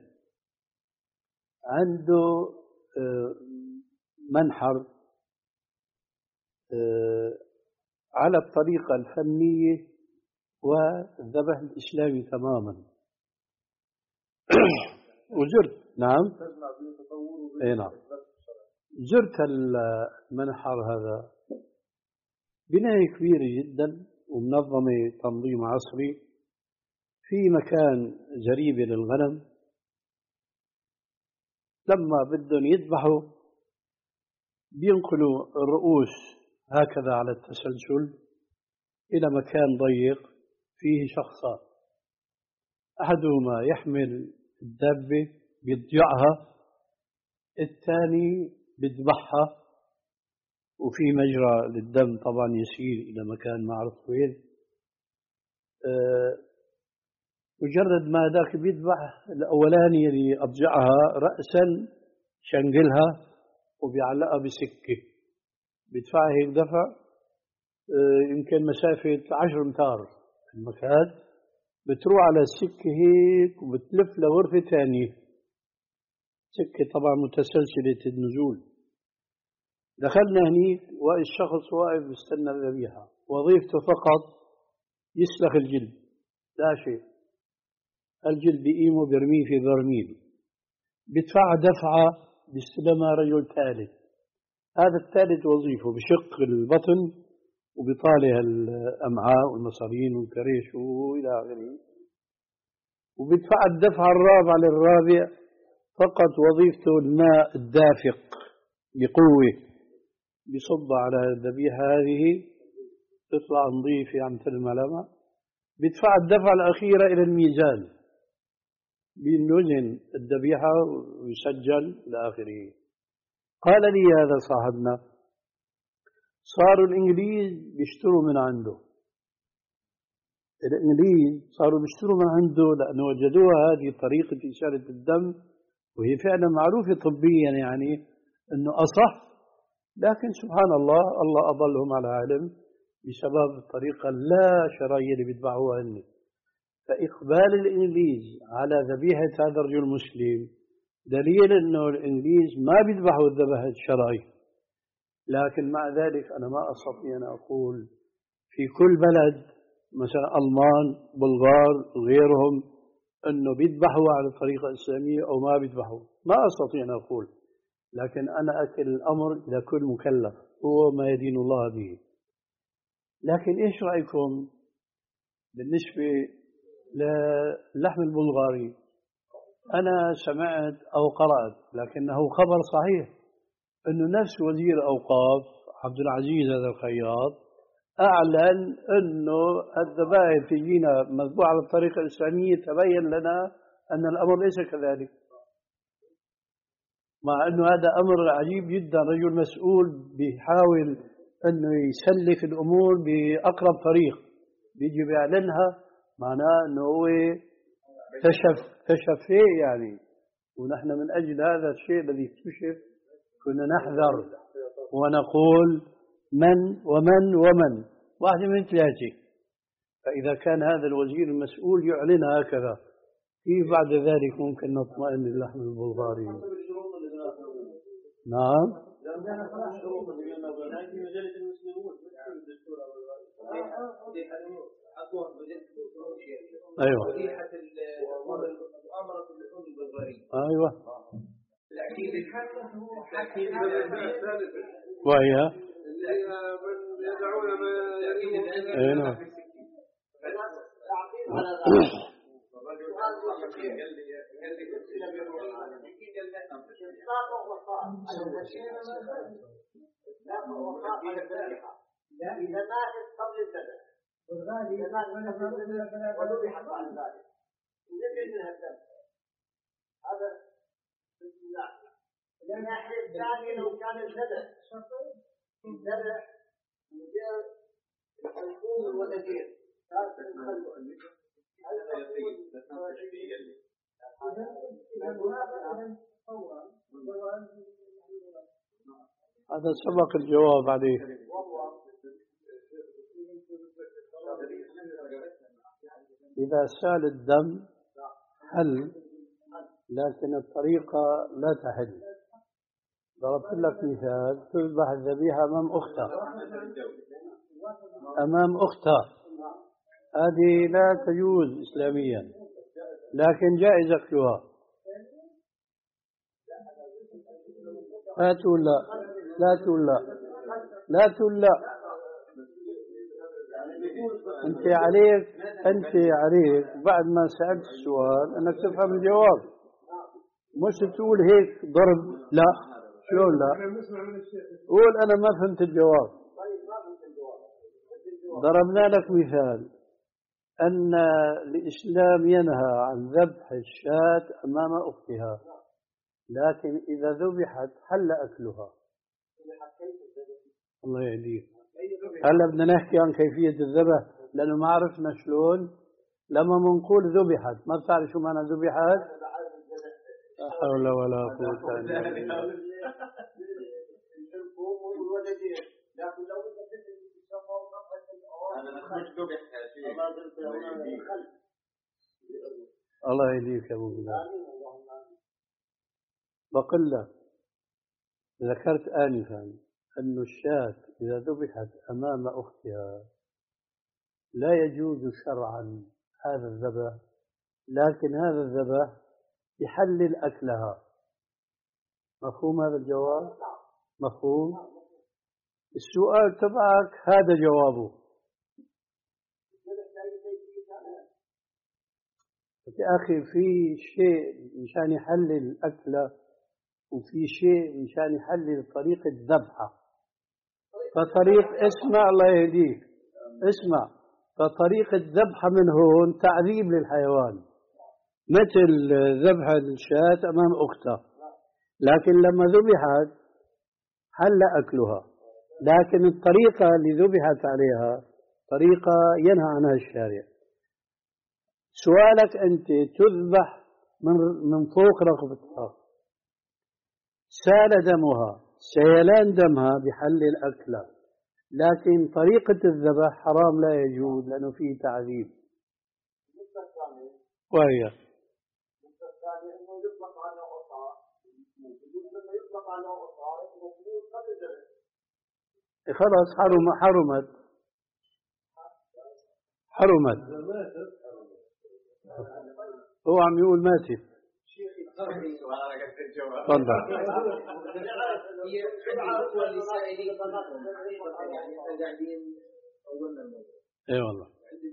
عنده منحر على الطريقة الفنية والذبح الإسلامي تماما. وزرت نعم اي نعم زرت المنحر هذا، بناية كبيرة جدا ومنظمة تنظيم عصري في مكان جريبة للغنم. لما بدهم يذبحوا بينقلوا الرؤوس هكذا على التسلسل إلى مكان ضيق فيه شخصان، أحدهما يحمل الدابة بيضجعها، الثاني بيذبحها، وفي مجرى للدم طبعا يسير إلى مكان معروف وين. أه مجرد ما ذاك بيذبح الأولاني اللي أضجعها رأسا شنقلها وبيعلقها بسكة، بيدفعها هيك دفع يمكن مسافة عشر أمتار في المكان، بتروح على السكة هيك وبتلف لغرفة ثانية، سكة طبعا متسلسلة النزول. دخلنا هنيك والشخص واقف بيستنى الذبيحة، وظيفته فقط يسلخ الجلد، لا شيء. الجلد بيقيمه بيرميه في برميل، بيدفع دفعة بيستلمها رجل ثالث، هذا الثالث وظيفه بشق البطن وبيطالع الأمعاء والمصارين والكريش وإلى آخره، وبيدفع الدفعة الرابعة للرابع، فقط وظيفته الماء الدافق بقوة بصب على الذبيحة هذه تطلع نظيفة عم تلمع. بيدفع الدفعة الأخيرة إلى الميزان، بينوزن الذبيحة ويسجل إلى آخره. قال لي هذا صاحبنا صاروا الإنجليز بيشتروا من عنده، الإنجليز صاروا بيشتروا من عنده لأنه وجدوها هذه طريقة إشارة الدم، وهي فعلا معروفة طبيا يعني أنه أصح، لكن سبحان الله الله أضلهم على علم بسبب الطريقة لا شرعية اللي بيتبعوها هن. فإقبال الإنجليز على ذبيحة هذا الرجل المسلم دليل أنه الإنجليز ما بيذبحوا الذبح الشرعي، لكن مع ذلك أنا ما أستطيع أن أقول في كل بلد مثلا ألمان بلغار غيرهم أنه بيذبحوا على الطريقة الإسلامية أو ما بيذبحوا، ما أستطيع أن أقول، لكن أنا أكل الأمر إلى كل مكلف هو ما يدين الله به. لكن إيش رأيكم بالنسبة للحم البلغاري؟ أنا سمعت أو قرأت لكنه خبر صحيح أنه نفس وزير أوقاف عبد العزيز هذا الخياط أعلن أنه الذبائح تجينا مذبوحة على الطريقة الإسلامية، تبين لنا أن الأمر ليس كذلك، مع أنه هذا أمر عجيب جدا. رجل مسؤول بيحاول أنه يسلك الأمور بأقرب طريق بيجي بيعلنها، معناه أنه هو كشف كشف فيه يعني. ونحن من أجل هذا الشيء الذي اكتشف كنا نحذر ونقول من ومن ومن واحد من ثلاثة. فإذا كان هذا الوزير المسؤول يعلن هكذا، كيف بعد ذلك ممكن نطمئن للحم البلغاري؟ نعم. أيوة أيوة وهي من يدعون ما يريد. أي نعم. إذا ماتت قبل الذبح والغالي وذبحت بعد ذلك ونجد منها الدم، هذا بسم الله. لأن الناحية الثانية لو كان الذبح الذبح وجاء الحلقوم والنذير صارت الخلوة هذا سبق الجواب عليه. إذا سال الدم حل، لكن الطريقة لا تحل. ضربت لك مثال، تذبح الذبيحة أمام أختها أمام أختها هذه لا تجوز إسلاميا، لكن جائز أكلها. لا تقول لا لا تقول لا لا تقول لا أنت عليك أنت عليك بعد ما سألت السؤال أنك تفهم الجواب، مش تقول هيك ضرب. لا شلون لا؟ قول أنا ما فهمت الجواب. ضربنا لك مثال أن الإسلام ينهى عن ذبح الشاة أمام أختها، لكن إذا ذبحت حل أكلها. الله يهديك. هلا بدنا نحكي عن كيفية الذبح لأنه ما عرفنا شلون لما بنقول ذبحت ما بتعرف شو معنى ذبحت؟ لا حول ولا قوة إلا بالله. الله يهديك يا ابو بلال. بقول لك ذكرت آنفا أن الشاة إذا ذبحت أمام أختها لا يجوز شرعا هذا الذبح، لكن هذا الذبح يحلل أكلها. مفهوم هذا الجواب؟ مفهوم؟ السؤال تبعك هذا جوابه. يا أخي في شيء مشان يحلل أكله وفي شيء مشان يحلل طريقة ذبحه. فطريق اسمع الله يهديك اسمع فطريقة ذبحه من هون تعذيب للحيوان، مثل ذبح الشاة أمام أختها، لكن لما ذبحت حل أكلها، لكن الطريقة اللي ذبحت عليها طريقة ينهى عنها الشارع. سؤالك أنت تذبح من من فوق رقبتها، سال دمها، سيلان دمها بحل الأكل، لكن طريقة الذبح حرام لا يجوز لأنه فيه تعذيب. وهي خلاص حرم حرمت حرمت هو عم يقول ماتت. تفضل. اي والله.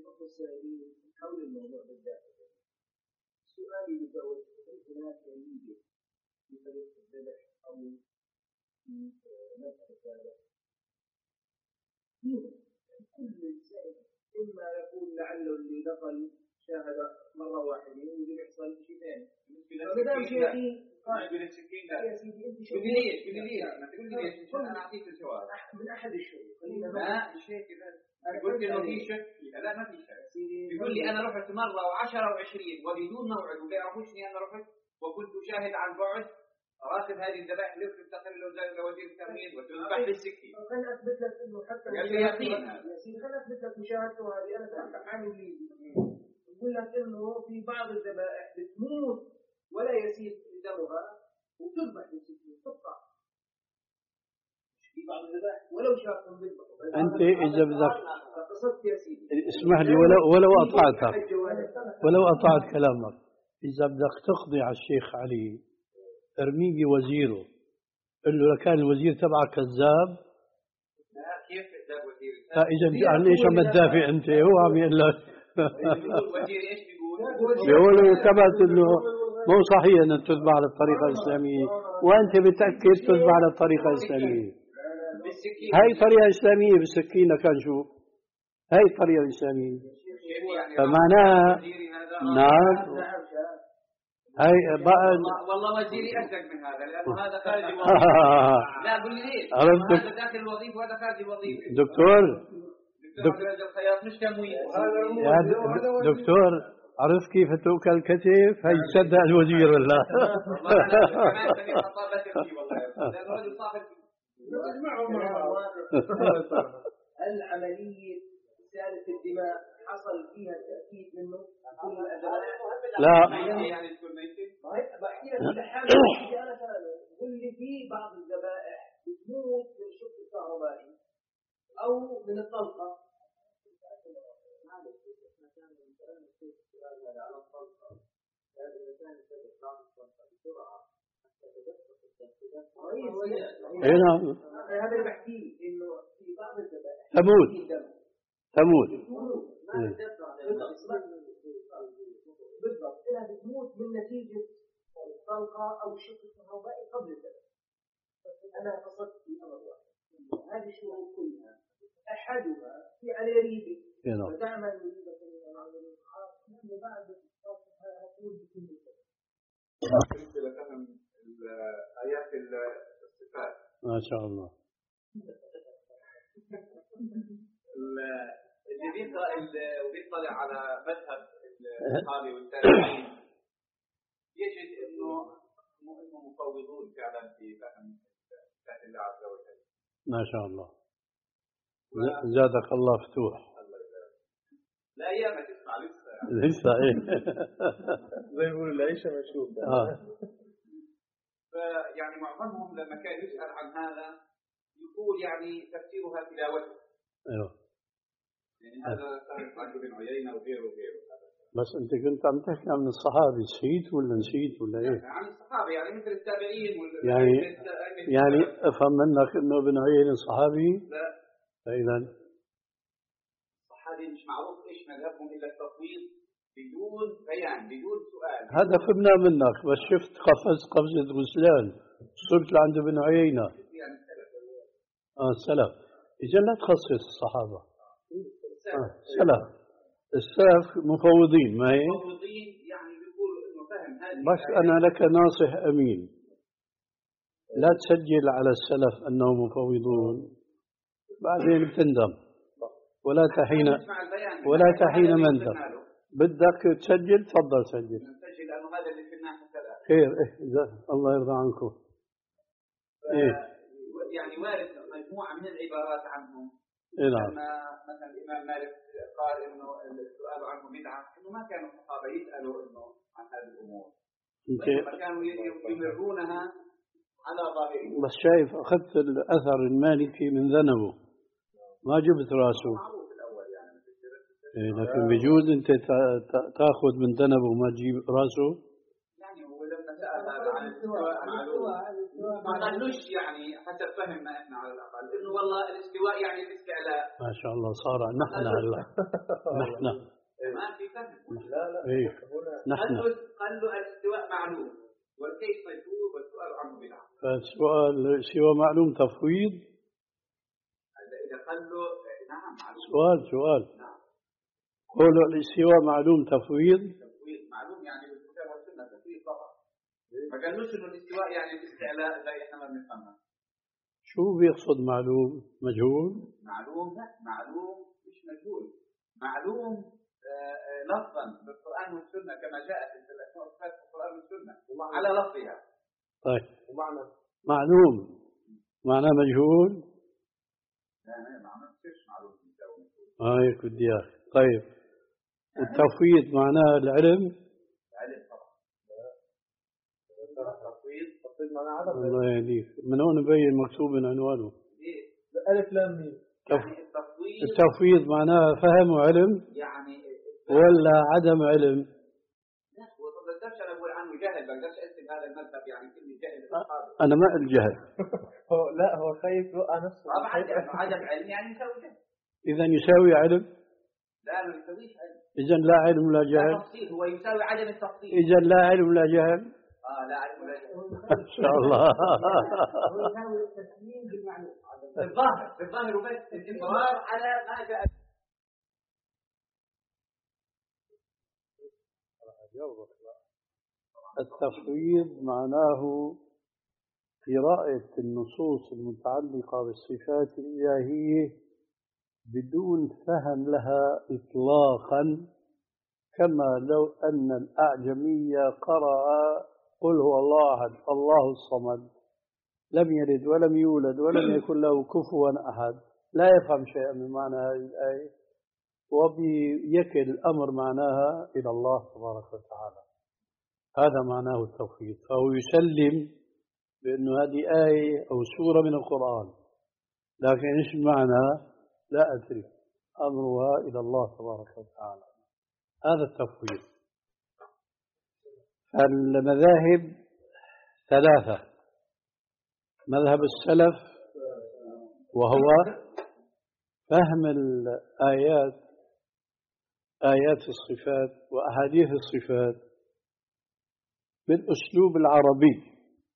سؤالي يتوجه هناك يوجد في طريقة الذبح أو في نفس الذبح كل سائل إما يقول لعله اللي نقل شاهد مرة واحدة يمكن يحصل شيء ثاني. فما شيء يقول السكين لا يا سيدي أنت شو بدي ليش بدي ليش ما تقول لي ليش أنا أعطيك الجواب من أحد الشيوخ. لا الشيء كذا قلت إنه في شك، لا ما في شك. يقول لي أنا رحت مرة وعشرة وعشرين وبدون موعد ولا يعرفوني أنا رحت وكنت شاهد عن بعد راكب هذه الذبائح لف تستقل لوزير التموين وتذبح بالسكين. خليني أثبت لك إنه حتى قال لي يقين هذا. خليني أثبت لك مشاهدته هذه أنا كنت عامل لي يقول لك إنه في بعض الذبائح بتموت ولا يسيل دمها وتذبح بالسكين تقطع. في بعض الذبائح ولو شافهم بيذبحوا. أنت إذا بدك اسمح لي ولو ولو قطعتك ولو قطعت كلامك، إذا بدك تقضي على الشيخ علي ارميه بوزيره، قل له لكان الوزير تبعك كذاب. لا كيف كذاب وزير؟ إذا عن إيش عم تدافع أنت؟ هو عم يقول لك الوزير إيش بيقول؟ بيقول ثبت إنه مو صحيح أن تتبع على الطريقة الإسلامية، وأنت بتأكد تتبع على الطريقة الإسلامية. هاي طريقة إسلامية بالسكينة كان شو؟ هاي الطريقة الإسلامية. فمعناها نعم هاي بقى والله وزيري أصدق من هذا لأنه هذا خارج الوظيفة. لا قل لي ليش؟ هذا داخل الوظيفة وهذا خارج الوظيفة. دكتور دكتور الخياط مش تموين. يا دكتور عرفت كيف تؤكل الكتف؟ هي تصدق الوزير ولا؟ العملية سالة الدماء حصل فيها تأكيد منه كل الأدوات؟ لا يعني تكون ميتة؟ بحكي لك الحالة أنا واللي في بعض الذبائح بتموت من الشق الكهربائي أو من الطلقة. اي نعم هذا اللي بحكيه انه في بعض الذبائح تموت تموت بالضبط انها بتموت من نتيجه طلقه او شق كهربائي قبل الذبح. انا قصدت في امر واحد هذه الشروط كلها احدها في عليه ريبه وتعمل ريبه من بعد هتقول بكل بالنسبه لفهم ايات الصفات ما شاء الله. اللي بيقرأ وبيطلع على مذهب الصحابة والتابعين يجد إنه إنه مفوضون فعلا في فهم فهم الله عز وجل. ما شاء الله. زادك الله فتوح. لا يا ما تسمع لسه لسه ايه زي ما يقولوا العيشة مشهور. اه فيعني معظمهم لما كان يسأل عن هذا يقول يعني تفسيرها تلاوته. ايوه يعني هذا صار عند ابن عيينة وغيره وغيره. بس انت كنت عم تحكي عن الصحابي، نسيت ولا نسيت ولا ايه؟ يعني عن الصحابة يعني مثل التابعين ولا يعني يعني افهم منك انه ابن عيينة صحابي؟ لا. فاذا الصحابي مش معروف ايش مذهبهم الا التفويض بدون بيان بدون سؤال. هذا فهمنا منك، بس شفت قفزت قفزة غسلان صرت لعند ابن عيينة. يعني السلف. اه السلف. اذا لا تخصص الصحابة. آه سلف. السلف مفوضين ما هي؟ مفوضين يعني بيقولوا انه فهم هذه. بس انا لك ناصح امين، لا تسجل على السلف انهم مفوضون بعدين بتندم، ولا تحين ولا تحين مندم. بدك تسجل تفضل سجل. نسجل لانه هذا اللي في الناحيه الثلاث. خير إيه الله يرضى عنكم. إيه يعني وارد مجموعه من العبارات عنهم. إيه نعم. لما مثلا الامام مالك قال انه السؤال عنه بدعه، انه ما كانوا الصحابه يسالوا انه عن هذه الامور. انت كانوا يمرونها على ظاهره. بس شايف اخذت الاثر المالكي من ذنبه ما جبت راسه. إيه لكن بيجوز انت تاخذ من ذنبه وما تجيب راسه. يعني هو لما سال هذا عن الاستواء معلوم ما قالوش يعني حسب فهمنا احنا على الاقل انه والله الاستواء يعني الاستعلاء. ما شاء الله صار نحن هلا نحن ما في فهم. لا لا ايه نحن قال له الاستواء معلوم والكيف مجهول والسؤال عنه بدعه. فالسؤال سوى معلوم تفويض. اذا قال له نعم معلوم. سؤال سؤال نعم. قولوا الاستواء معلوم تفويض. تفويض معلوم يعني بالكتاب والسنه تفويض فقط. ما قالوش انه الاستواء يعني الاستعلاء زي احنا ما بنفهمها. شو بيقصد معلوم؟ مجهول؟ معلوم لا معلوم مش مجهول. معلوم لفظا بالقرآن والسنة كما جاءت في الأسماء والصفات في القرآن والسنة على لفظها. طيب. ومعنى معلوم معناه مجهول؟ لا لا معناه مش معلوم. اه هيك بدي اياك. طيب. والتفويض معناه العلم؟ العلم طبعا. التفويض التفويض معناه عدم. الله يهديك. من هون مبين مكتوب عنوانه. ايه؟ ألف لام ميم. يعني التفويض التفويض معناه فهم وعلم؟ يعني ولا عدم علم؟ لا هو ما بقدرش انا اقول عنه جهل، ما بقدرش اسم هذا المذهب يعني كلمه جهل. انا ما الجهل. هو لا هو خايف يوقع نفسه. طبعا يعني عدم علم يعني يساوي جهل. اذا يساوي علم؟ لا ما يساويش علم. اذا لا علم ولا جهل. لا تفصيل هو يساوي عدم التفصيل. اذا لا علم ولا جهل. اه لا علم ولا جهل. ان شاء الله. هو يساوي التسليم بالمعلوم. الظاهر الظاهر بس الانظار على ما جاء. التفويض معناه قراءة النصوص المتعلقة بالصفات الإلهية بدون فهم لها إطلاقا، كما لو أن الأعجمية قرأ قل هو الله أحد الله الصمد لم يلد ولم يولد ولم يكن له كفوا أحد، لا يفهم شيئا من معنى هذه الآية وبيكل الأمر معناها إلى الله تبارك وتعالى. هذا معناه التوحيد. فهو يسلم بأنه هذه آية أو سورة من القرآن، لكن إيش المعنى لا أدري، أمرها إلى الله تبارك وتعالى. هذا التفويض. المذاهب ثلاثة: مذهب السلف وهو فهم الآيات آيات الصفات وأحاديث الصفات بالأسلوب العربي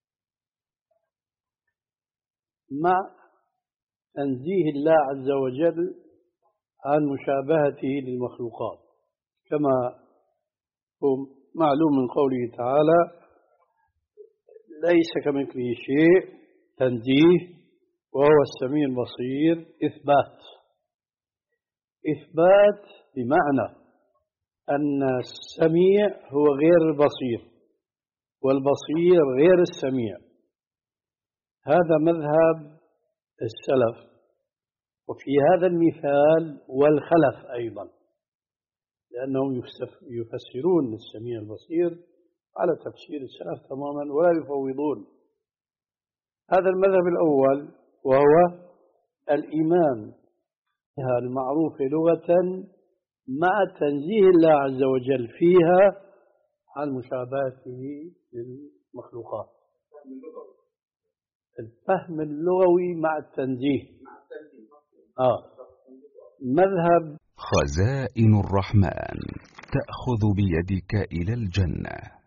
مع تنزيه الله عز وجل عن مشابهته للمخلوقات، كما هو معلوم من قوله تعالى ليس كمثله شيء، تنزيه، وهو السميع البصير، إثبات. إثبات بمعنى أن السميع هو غير البصير والبصير غير السميع. هذا مذهب السلف، وفي هذا المثال والخلف أيضا، لأنهم يفسرون السميع البصير على تفسير السلف تماما ولا يفوضون. هذا المذهب الأول وهو الإيمان بها المعروف لغة مع تنزيه الله عز وجل فيها عن مشابهته للمخلوقات. الفهم اللغوي مع التنزيه. آه. مذهب خزائن الرحمن تأخذ بيدك إلى الجنة.